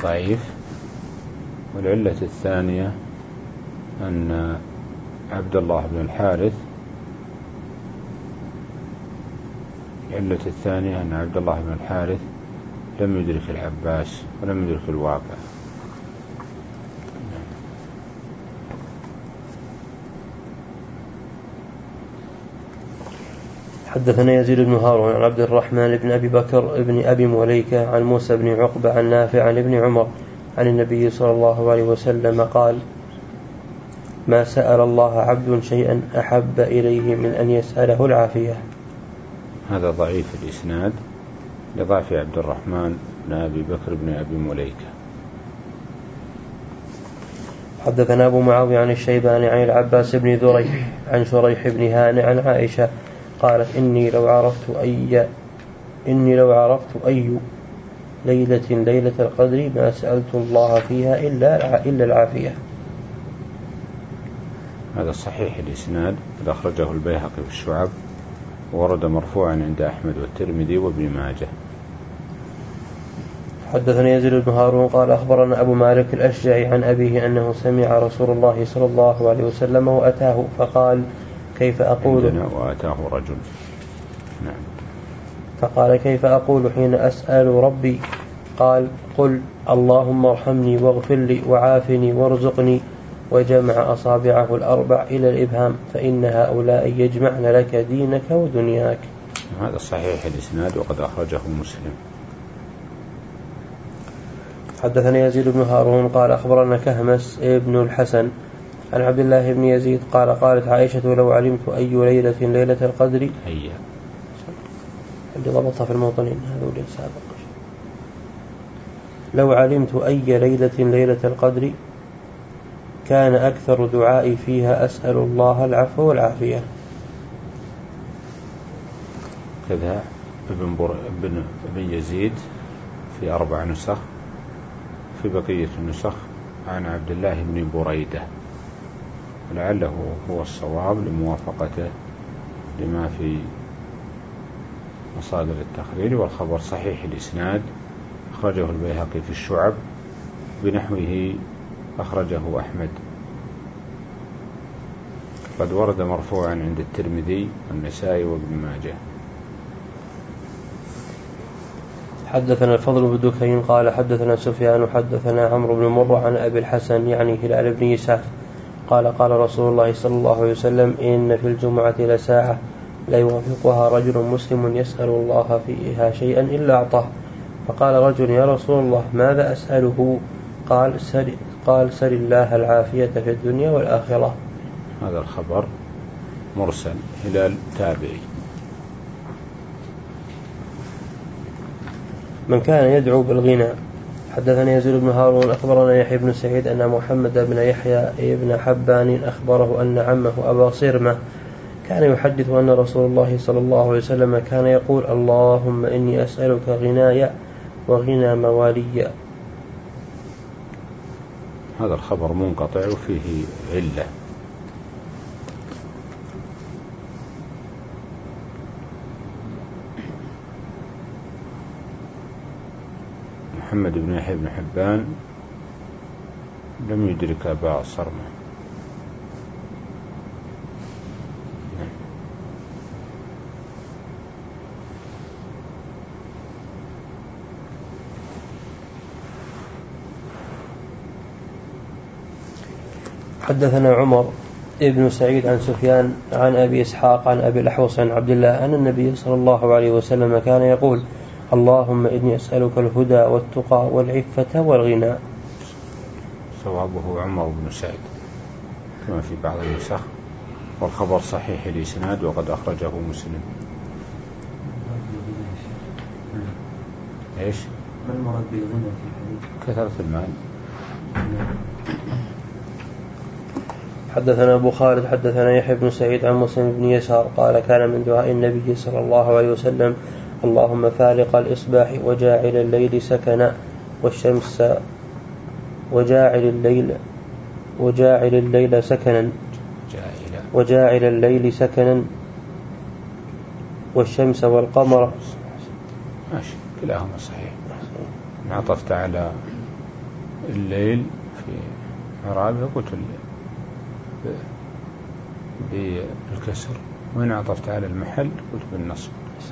ضعيف. والعلة الثانية أن عبد الله بن الحارث العلة الثانية أن عبد الله بن الحارث لم يدرك العباس ولم يدرك الواقع. حدثنا يزيد بن هارون عن عبد الرحمن بن أبي بكر بن أبي مليكة عن موسى بن عقبة عن نافع عن ابن عمر عن النبي صلى الله عليه وسلم قال: ما سأل الله عبد شيئا أحب إليه من أن يسأله العافية. هذا ضعيف الإسناد لضعف عبد الرحمن بن أبي بكر بن أبي مليكة. حدثنا أبو معاوية عن الشيباني عن العباس بن ذريح عن شريح بن هانئ عن عائشة قالت: إني لو عرفت أي إني لو عرفت أي ليلة ليلة القدر ما سألت الله فيها إلا إلا العافية. هذا صحيح الإسناد، أخرجه البيهقي في الشعب، ورد مرفوعا عند أحمد والترمذي وابن ماجه. حدثنا يزيد بن هارون قال: أخبرنا أبو مالك الأشجعي عن أبيه أنه سمع رسول الله صلى الله عليه وسلم وأتاه فقال: كيف أقول وأتاه رجل نعم. فقال: كيف أقول حين أسأل ربي؟ قال: قل اللهم ارحمني واغفر لي وعافني وارزقني، وجمع أصابعه الأربع إلى الإبهام، فإن هؤلاء يجمعن لك دينك ودنياك. هذا صحيح الإسناد وقد أخرجه مسلم. حدثنا يزيد بن هارون قال: أخبرنا كهمس ابن الحسن عن عبد الله بن يزيد قال: قالت عائشة: لو علمت أي ليلة ليلة القدر هي اللي ضبطها في الموطنين هذول سابق لو علمت أي ليلة ليلة القدر كان أكثر دعائي فيها أسأل الله العفو والعافية. كذا ابن, بر... ابن... ابن يزيد في أربع نسخ، في بقية النسخ عن عبد الله بن بريدة، ولعله هو الصواب لموافقته لما في مصادر التقرير، والخبر صحيح الإسناد، أخرجه البيهقي في الشعب بنحوه أخرجه أحمد، قد ورد مرفوعا عند الترمذي والنسائي وابن ماجه. حدثنا الفضل بن دكين قال: حدثنا سفيان حدثنا عمرو بن مرة عن أبي الحسن يعني هلال بن يساف قال: قال رسول الله صلى الله عليه وسلم: إن في الجمعة لساعة لا يوافقها رجل مسلم يسأل الله فيها شيئا إلا أعطاه. فقال رجل: يا رسول الله ماذا أسأله؟ قال: سل, قال سل الله العافية في الدنيا والآخرة. هذا الخبر مرسل، هلال تابعي. من كان يدعو بالغنى. حدثنا يزيد بن هارون أخبرنا يحيى بن سعيد أن محمد بن يحيى بن حبان أخبره أن عمه أبا صرمة كان يحدث أن رسول الله صلى الله عليه وسلم كان يقول: اللهم إني أسألك غناي وغنى موالي. هذا الخبر منقطع وفيه علة. محمد بن يحيى بن حبان لم يدرك أبا صرمة. حدثنا عمر ابن سعيد عن سفيان عن أبي إسحاق عن أبي الأحوص عن عبد الله أن النبي صلى الله عليه وسلم كان يقول: اللهم إني أسألك الهدى والتقى والعفة والغنى. صوابه عمر بن سعيد كما في بعض النسخ، والخبر صحيح الإسناد وقد أخرجه مسلم. إيش؟ ما المراد بالغنى في الحديث؟ كثرة المال. حدثنا أبو خالد حدثنا يحيى بن سعيد عن مسلم بن يسار قال: كان من دعاء النبي صلى الله عليه وسلم: اللهم فالق الإصباح وجاعل الليل سكنا والشمس وجاعل الليل وجاعل الليل سكنا وجاعل الليل سكنا والشمس والقمر. ماشي، كلاهما صحيح. عطفت على الليل في إعرابها قلت بالكسر، وإن عطفت على المحل قلت بالنصب.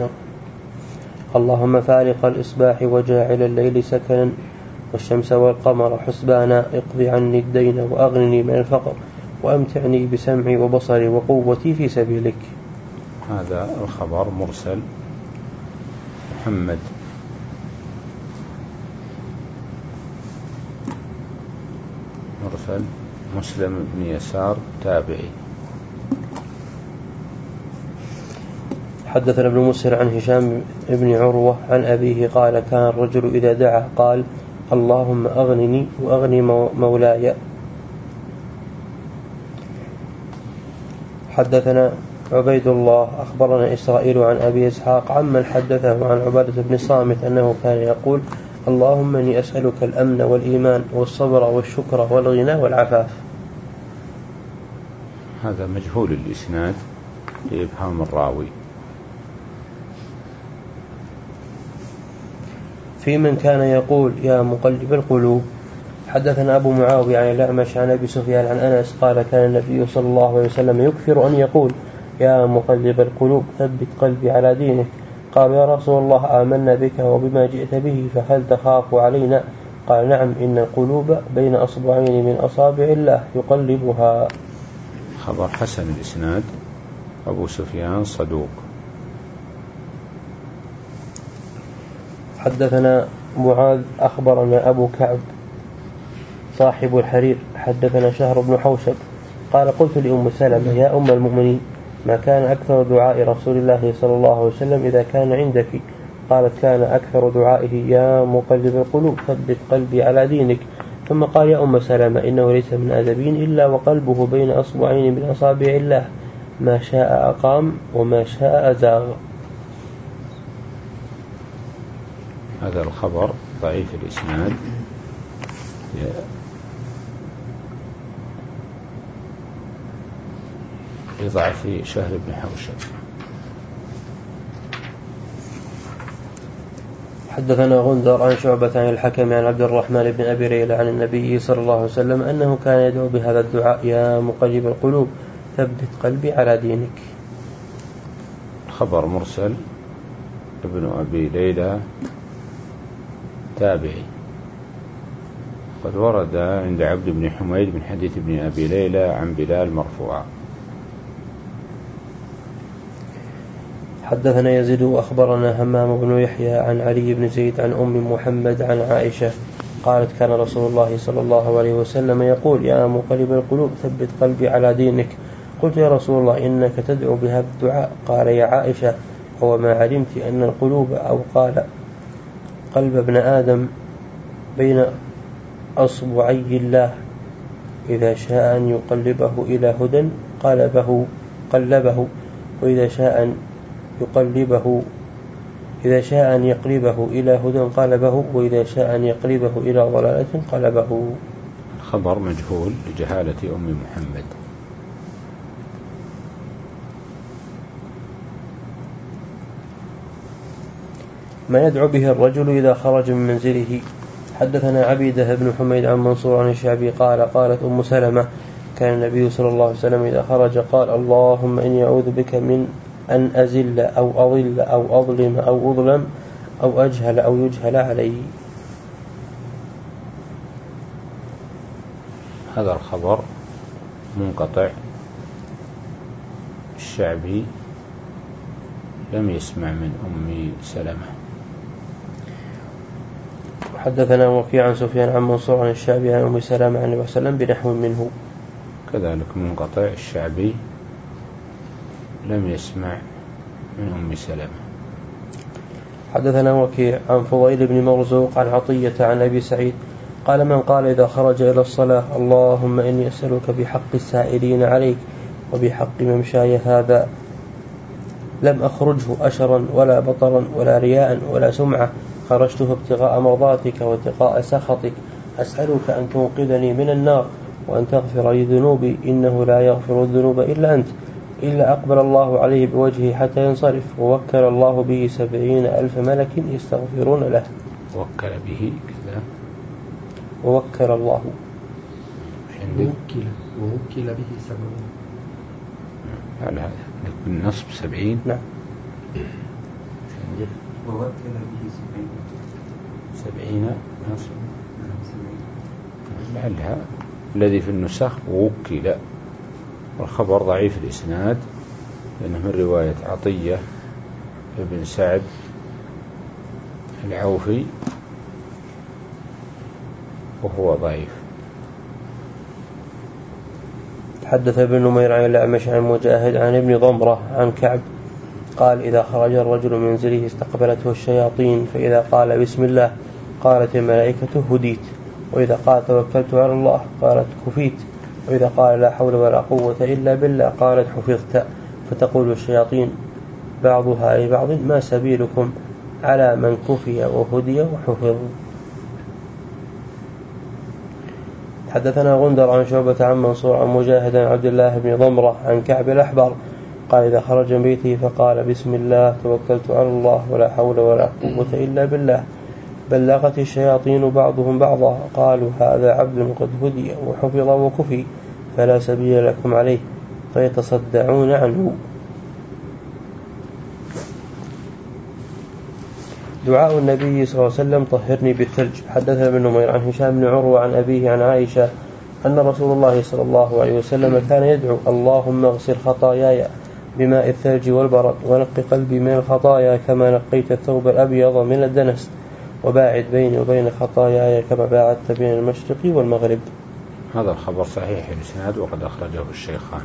اللهم فارق الإصباح وجاعل الليل سكنا والشمس والقمر حسبانا اقضي عني الدين وأغنني من الفقر وأمتعني بسمعي وبصري وقوتي في سبيلك. هذا الخبر مرسل. محمد مرسل مسلم بن يسار تابعي. حدثنا ابن مسهر عن هشام بن عروة عن أبيه قال كان الرجل إذا دعا قال اللهم أغنني وأغني مولاي. حدثنا عبيد الله أخبرنا إسرائيل عن أبي إسحاق عمن حدثه عن عبادة بن صامت أنه كان يقول اللهم إني أسألك الأمن والإيمان والصبر والشكر والغنى والعفاف. هذا مجهول الإسناد لإبهام الراوي. في من كان يقول يا مقلب القلوب. حدثنا أبو معاوية عن الأعمش عن أبي سفيان عن أنس قال كان النبي صلى الله عليه وسلم يكثر أن يقول يا مقلب القلوب ثبت قلبي على دينك. قال يا رسول الله آمنا بك وبما جئت به فهل تخاف علينا؟ قال نعم إن القلوب بين أصبعين من أصابع الله يقلبها. خبر حسن الإسناد. أبو سفيان صدوق. حدثنا معاذ أخبرنا أبو كعب صاحب الحرير حدثنا شهر بن حوشب قال قلت لأم سلمة يا أم المؤمنين ما كان أكثر دعاء رسول الله صلى الله عليه وسلم إذا كان عندك؟ قالت كان أكثر دعائه يا مقلب القلوب ثبت قلبي على دينك. ثم قال يا أم سلمة إنه ليس من آدبين إلا وقلبه بين أصبعين من أصابع الله ما شاء أقام وما شاء أزاغ. هذا الخبر ضعيف الإسناد لضعف شهر بن حوشب. حدثنا غندر عن شعبة عن الحكم عن عبد الرحمن بن أبي ليلى عن النبي صلى الله عليه وسلم أنه كان يدعو بهذا الدعاء يا مقلب القلوب ثبت قلبي على دينك. خبر مرسل. ابن أبي ليلى تابعي. قد ورد عند عبد بن حميد من حديث ابن أبي ليلى عن بلال مرفوعا. حدثنا يزيد أخبرنا همام بن يحيى عن علي بن زيد عن أم محمد عن عائشة قالت كان رسول الله صلى الله عليه وسلم يقول يا مقلب القلوب ثبت قلبي على دينك. قلت يا رسول الله إنك تدعو بهذا الدعاء. قال يا عائشة هو ما علمت أن القلوب أو قال قلب ابن آدم بين أصبعي الله إذا شاء أن يقلبه إلى هدى قلبه قلبه وإذا شاء أن يقلبه إذا شاء أن يقلبه إلى هدى قلبه وإذا شاء أن يقلبه إلى ضلالة قلبه. خبر مجهول لجهالة أم محمد. ما يدعو به الرجل إذا خرج من منزله. حدثنا عبيدة بن حميد عن منصور عن الشعبي قال قالت أم سلمة كان النبي صلى الله عليه وسلم إذا خرج قال اللهم إني أعوذ بك من أن أزل أو أضل أو أظلم أو أظلم أو أجهل أو يجهل علي. هذا الخبر منقطع. الشعبي لم يسمع من أم سلمة. حدثنا وكيع عن سفيان عن منصور عن الشعبي عن أم سلمة عن النبي صلى الله عليه وسلم بنحو منه. كذلك منقطع. الشعبي لم يسمع من أم سلمة. حدثنا وكيع عن فضيل بن مرزوق عن عطية عن أبي سعيد قال من قال إذا خرج إلى الصلاة اللهم إني أسألك بحق السائلين عليك وبحق ممشاي هذا لم أخرجه أشرا ولا بطرا ولا رياء ولا سمعة خرجته ابتغاء مرضاتك واتقاء سخطك أسألك أن تنقذني من النار وأن تغفر لي ذنوبي إنه لا يغفر الذنوب إلا أنت إلا أقبل الله عليه بوجهه حتى ينصرف ووكل الله به سبعين ألف ملك يستغفرون له. وكل به كذا ووكل الله. ووكل ووكل به سبعون. هل هذا بالنصب سبعين؟ نعم. ووكل به سبعين. سبعين نصب. لعلها الذي في النسخ ووكل، والخبر ضعيف الإسناد لأنه من رواية عطية ابن سعد العوفي وهو ضعيف. حدث ابن نمير عن الأعمش عن مجاهد عن ابن ضمرة عن كعب قال إذا خرج الرجل من منزله استقبلته الشياطين، فإذا قال بسم الله قالت الملائكة هديت، وإذا قال توكلت على الله قالت كفيت، وإذا قال لا حول ولا قوة إلا بالله قالت حفظت. فتقول الشياطين بعضها لبعض ما سبيلكم على من كفي وهدي وحفظ. حدثنا غندر عن شعبة عن منصور عن مجاهد عن عبد الله بن ضمرة عن كعب الأحبر قال إذا خرج من بيته فقال بسم الله توكلت على الله ولا حول ولا قوة إلا بالله بلغت الشياطين بعضهم بعضا قالوا هذا عبد قد هدي وحفظ وكفي فلا سبيل لكم عليه فيتصدعون عنه. دعاء النبي صلى الله عليه وسلم طهرني بالثلج. حدثنا ابن نمير عن هشام بن عروة عن أبيه عن عائشة أن رسول الله صلى الله عليه وسلم كان يدعو اللهم اغسل خطاياي بماء الثلج والبرد ونقي قلبي من الخطايا كما نقيت الثوب الأبيض من الدنس وباعد بيني وبين خطاياي كما باعدت بين المشرق والمغرب. هذا الخبر صحيح الإسناد وقد أخرجه الشيخان.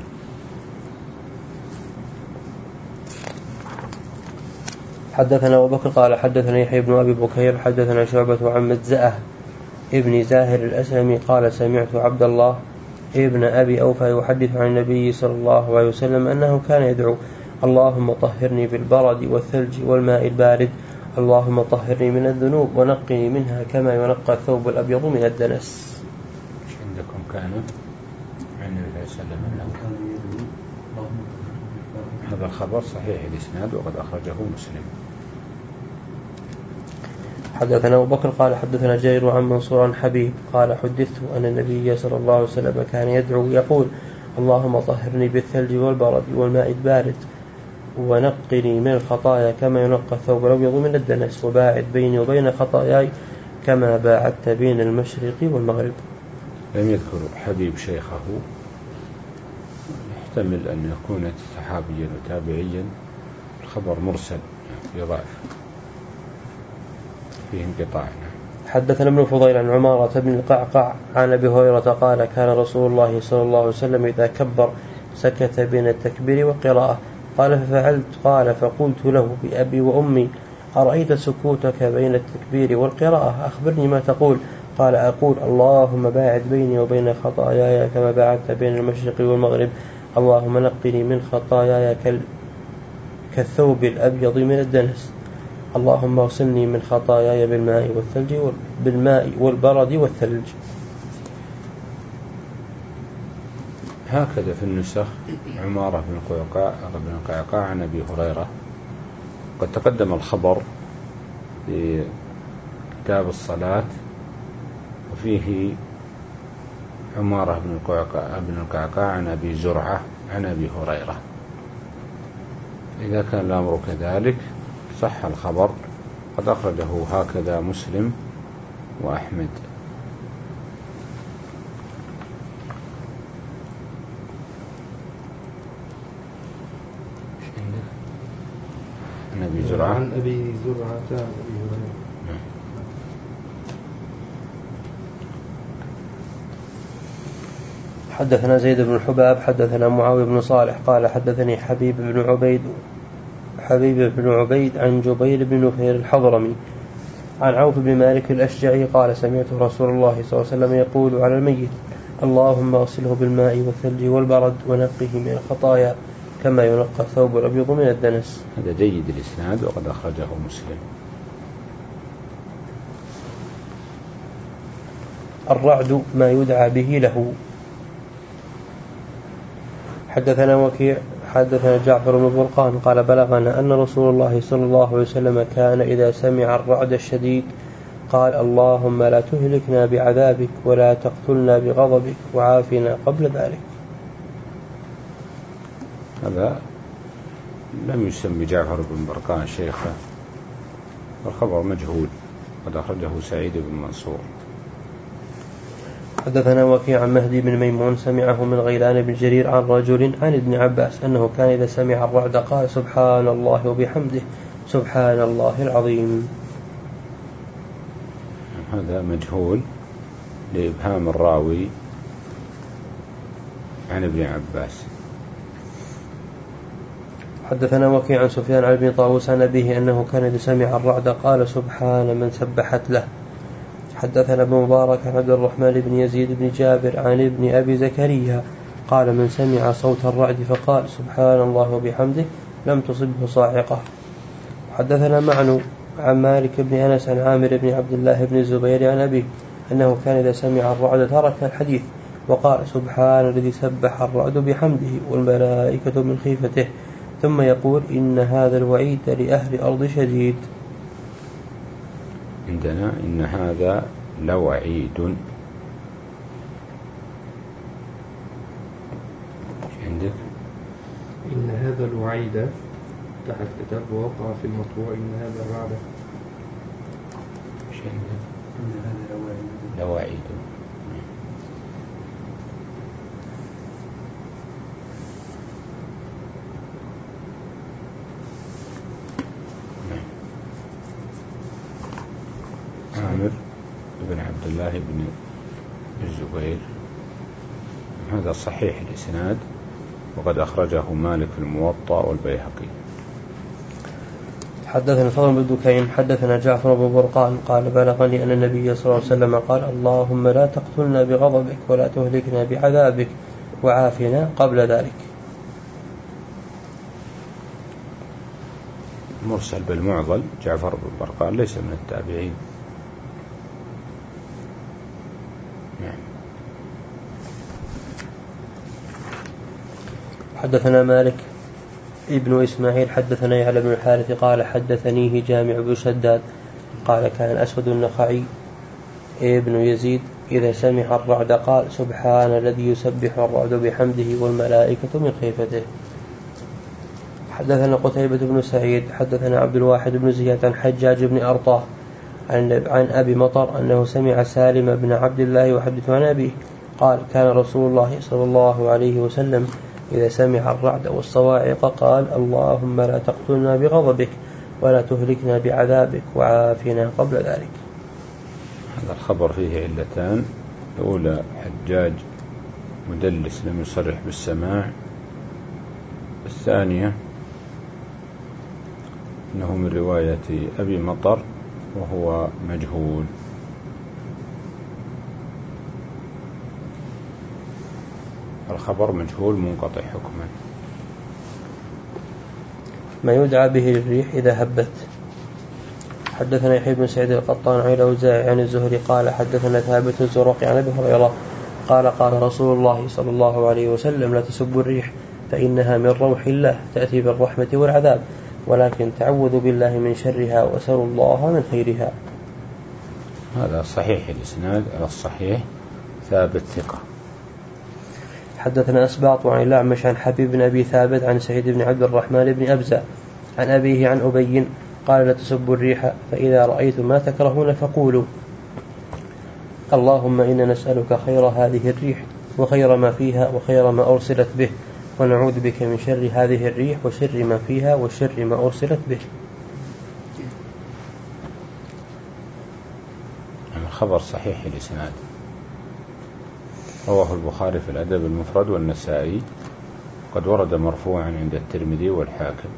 حدثنا أبو بكر قال حدثنا يحيى بن أبي بكير حدثنا شعبة عن مجزأة ابن زاهر الأسلمي قال سمعت عبد الله ابن أبي أوفى يحدث عن النبي صلى الله عليه وسلم أنه كان يدعو اللهم طهرني بالبرد والثلج والماء البارد اللهم طهرني من الذنوب ونقني منها كما ينقى الثوب الأبيض من الدنس. ايش عندكم كانوا عن النبي صلى الله عليه وسلم أنه كان يدعو هذا الخبر صحيح الإسناد وقد أخرجه مسلم. حدثنا أبو بكر قال حدثنا جرير عن منصور عن حبيب قال حدثت أن النبي صلى الله عليه وسلم كان يدعو يقول اللهم طهرني بالثلج والبرد والماء البارد ونقني من الخطايا كما ينقى الثوب الأبيض من الدنس وباعد بيني وبين خطاياي كما باعدت بين المشرق والمغرب. لم يذكر حبيب شيخه، يحتمل أن يكون صحابيا وتابعيا، الخبر مرسل في ضعف فيه انقطاع. حدثنا ابن فضيل عن عمارة بن القعقاع عن أبي هريرة قال كان رسول الله صلى الله عليه وسلم إذا كبر سكت بين التكبير والقراءة قال ففعلت قال فقلت له بأبي وأمي أرأيت سكوتك بين التكبير والقراءة أخبرني ما تقول قال أقول اللهم باعد بيني وبين خطاياي كما باعدت بين المشرق والمغرب اللهم نقني من خطاياي كالثوب الأبيض من الدنس اللهم اغسلني من خطاياي بالماء والثلج بالماء والبرد والثلج. هكذا في النسخ عمارة بن القعقاع بن القعقاع عن أبي هريرة. قد تقدم الخبر في كتاب الصلاة وفيه عمارة بن القعقاع بن القعقاع عن أبي زرعة عن أبي هريرة. إذا كان الأمر كذلك صح الخبر. قد أخرجه هكذا مسلم وأحمد. عن أبي زرعة عن أبي زرعة عن أبي هريرة. حدثنا زيد بن الحباب حدثنا معاوية بن صالح قال حدثني حبيب بن عبيد حبيب بن عبيد عن جبير بن نفير الحضرمي عن عوف بن مالك الأشجعي قال سمعت رسول الله صلى الله عليه وسلم يقول على الميت اللهم اغسله بالماء والثلج والبرد ونقه من الخطايا كما ينقى الثوب الأبيض من الدنس. هذا جيد الإسناد وقد أخرجه مسلم. الرعد ما يدعى به له. حدثنا وكيع حدثنا جعفر بن برقان قال بلغنا أن رسول الله صلى الله عليه وسلم كان إذا سمع الرعد الشديد قال اللهم لا تهلكنا بعذابك ولا تقتلنا بغضبك وعافنا قبل ذلك. هذا لم يسمي جعفر بن برقان شيخه، والخبر مجهول، قد أخرجه سعيد بن منصور. حدثنا وكيع عن مهدي بن ميمون سمعه من غيلان بن جرير عن رجل عن ابن عباس أنه كان إذا سمع الرعد قال سبحان الله وبحمده سبحان الله العظيم. هذا مجهول لإبهام الراوي عن ابن عباس. حدثنا وكيع عن سفيان عن ابن طاووس عن أبيه أنه كان إذا سمع الرعد قال سبحان من سبحت له. حدثنا ابن مبارك عن عبد الرحمن بن يزيد بن جابر عن ابن أبي زكريا قال من سمع صوت الرعد فقال سبحان الله وبحمده لم تصبه صاعقة. حدثنا معن عن مالك بن أنس عن عامر بن عبد الله بن الزبير عن أبيه أنه كان إذا سمع الرعد ترك الحديث وقال سبحان الذي سبح الرعد بحمده والملائكة من خيفته، ثم يقول إن هذا الوعيد لأهل أرض شديد. عندنا إن هذا لوعيد. عندك إن هذا الوعيد تحت كتاب ووقع في المطبوع إن هذا الرعد. مش عندك إن هذا لوعيد. لوعيد. عامر بن عبد الله بن الزبير هذا صحيح الإسناد، وقد أخرجه مالك في الموطأ والبيهقي. حدثنا فضل بن دكين حدثنا جعفر بن برقان قال بلغني أن النبي صلى الله عليه وسلم قال اللهم لا تقتلنا بغضبك ولا تهلكنا بعذابك وعافنا قبل ذلك. مرسل بالمعضل جعفر بن برقان ليس من التابعين. حدثنا مالك ابن إسماعيل حدثنا يعلى بن الحارث قال حدثنيه جامع بن شداد قال كان الأسود النخعي ابن يزيد إذا سمع الرعد قال سبحان الذي يسبح الرعد بحمده والملائكة من خيفته. حدثنا قتيبة بن سعيد حدثنا عبد الواحد بن زياد عن حجاج بن أرطاه عن أبي مطر أنه سمع سالم بن عبد الله يحدث عن أبيه قال كان رسول الله صلى الله عليه وسلم إذا سمع الرعد والصواعق قال اللهم لا تقتلنا بغضبك ولا تهلكنا بعذابك وعافنا قبل ذلك. هذا الخبر فيه علتان، الأولى حجاج مدلس لم يصرح بالسماع، الثانية أنه من رواية أبي مطر وهو مجهول. الخبر مجهول منقطع حكما. ما يدعى به للريح إذا هبت. حدثنا يحيى بن سعيد القطان عن الأوزاعي عن الزهري قال حدثنا ثابت الزرقي عن أبي هريرة قال قال رسول الله صلى الله عليه وسلم لا تسبوا الريح فإنها من روح الله تأتي بالرحمة والعذاب ولكن تعوذوا بالله من شرها وسروا الله من خيرها. هذا صحيح الإسناد على الصحيح ثابت ثقة. حدثنا أسباط عن الأعمش عن حبيب بن أبي ثابت عن سعيد بن عبد الرحمن بن أبزة عن أبيه عن أبي قال لا تسبوا الريح فإذا رأيتم ما تكرهون فقولوا اللهم إنا نسألك خير هذه الريح وخير ما فيها وخير ما أرسلت به ونعوذ بك من شر هذه الريح وشر ما فيها وشر ما أرسلت به. الخبر صحيح الإسناد، رواه البخاري في الأدب المفرد والنسائي، قد ورد مرفوعا عند الترمذي والحاكم.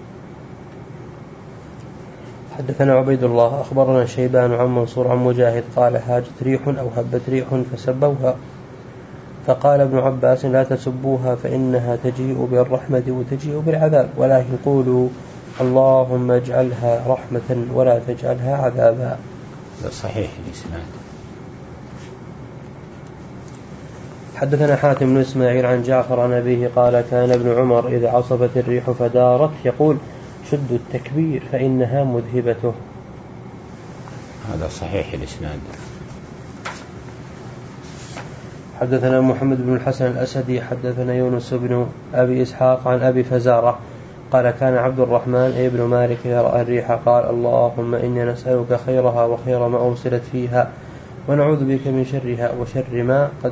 حدثنا عبيد الله أخبرنا شيبان عن منصور عن مجاهد قال هاجت ريح أو هبت ريح فسبوها فقال ابن عباس لا تسبوها فإنها تجيء بالرحمة وتجيء بالعذاب ولكن قولوا اللهم اجعلها رحمة ولا تجعلها عذابا. صحيح الإسناد. حدثنا حاتم بن إسماعيل عن جعفر عن أبيه قال كان ابن عمر إذا عصفت الريح فدارت يقول شدوا التكبير فإنها مذهبته. هذا صحيح الإسناد. حدثنا محمد بن الحسن الأسدي حدثنا يونس بن أبي إسحاق عن أبي فزارة قال كان عبد الرحمن ابن مالك يرى الريح قال اللهم إنا نسألك خيرها وخير ما أرسلت فيها ونعوذ بك من شرها وشر ما قد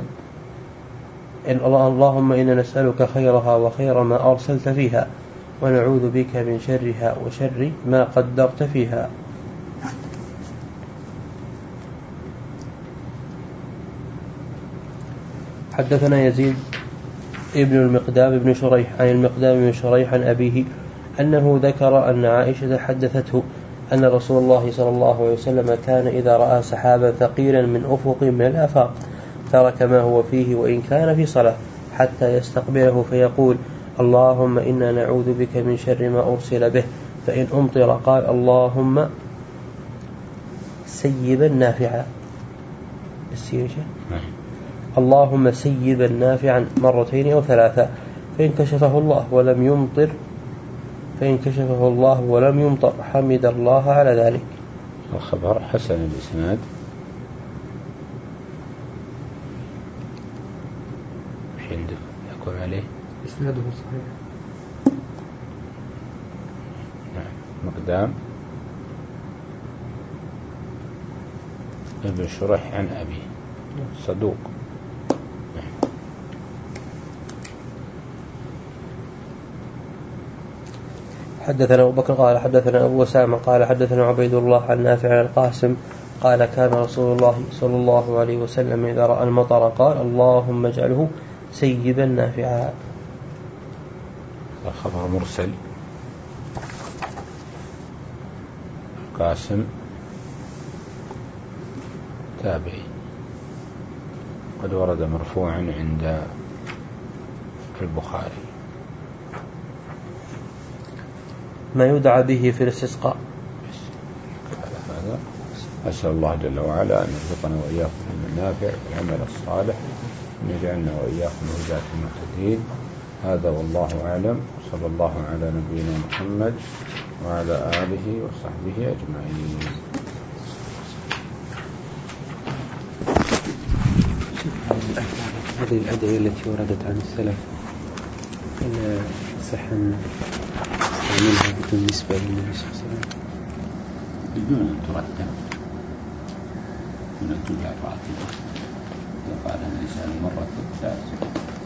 اللهم إنا نسألك خيرها وخير ما أرسلت فيها ونعوذ بك من شرها وشر ما قدرت فيها. حدثنا يزيد ابن المقدام بن شريح عن المقدام بن شريح عن أبيه أنه ذكر أن عائشة حدثته أن رسول الله صلى الله عليه وسلم كان إذا رأى سحابا ثقيلا من أفق من الآفاق ترك ما هو فيه وإن كان في صلاة حتى يستقبله فيقول اللهم إنا نعوذ بك من شر ما أرسل به فإن أمطر قال اللهم سيبا نافعا اللهم سيبا نافعا مرتين أو ثلاثة فإن كشفه الله ولم يمطر فإن كشفه الله ولم يمطر حمد الله على ذلك. الخبر حسن الإسناد. وش عندك يقول عليه؟ إسناده صحيح. نعم. مقدام ابن شريح عن أبي صدوق. حدثنا أبو بكر قال حدثنا أبو أسامة قال حدثنا عبيد الله عن نافع عن القاسم قال كان رسول الله صلى الله عليه وسلم إذا رأى المطر قال اللهم اجعله سيبا نافعا. خبر مرسل. القاسم تابعي قد ورد مرفوعا عند البخاري. ما يدعى به في الاستسقاء. هذا أسأل الله جل وعلا أن يرزقنا وإياكم من النافع والعمل الصالح أن يجعلنا وإياكم هداة المهتدين. هذا والله أعلم. صلى الله على نبينا محمد وعلى آله وصحبه أجمعين. هذه الأدعية التي وردت عن السلف هل صح أن نستعملها بالنسبة للنبي صلى الله عليه وسلم بدون أن ترتب من الدنيا الراتبة؟ إذا قال الإنسان مرة ثلاث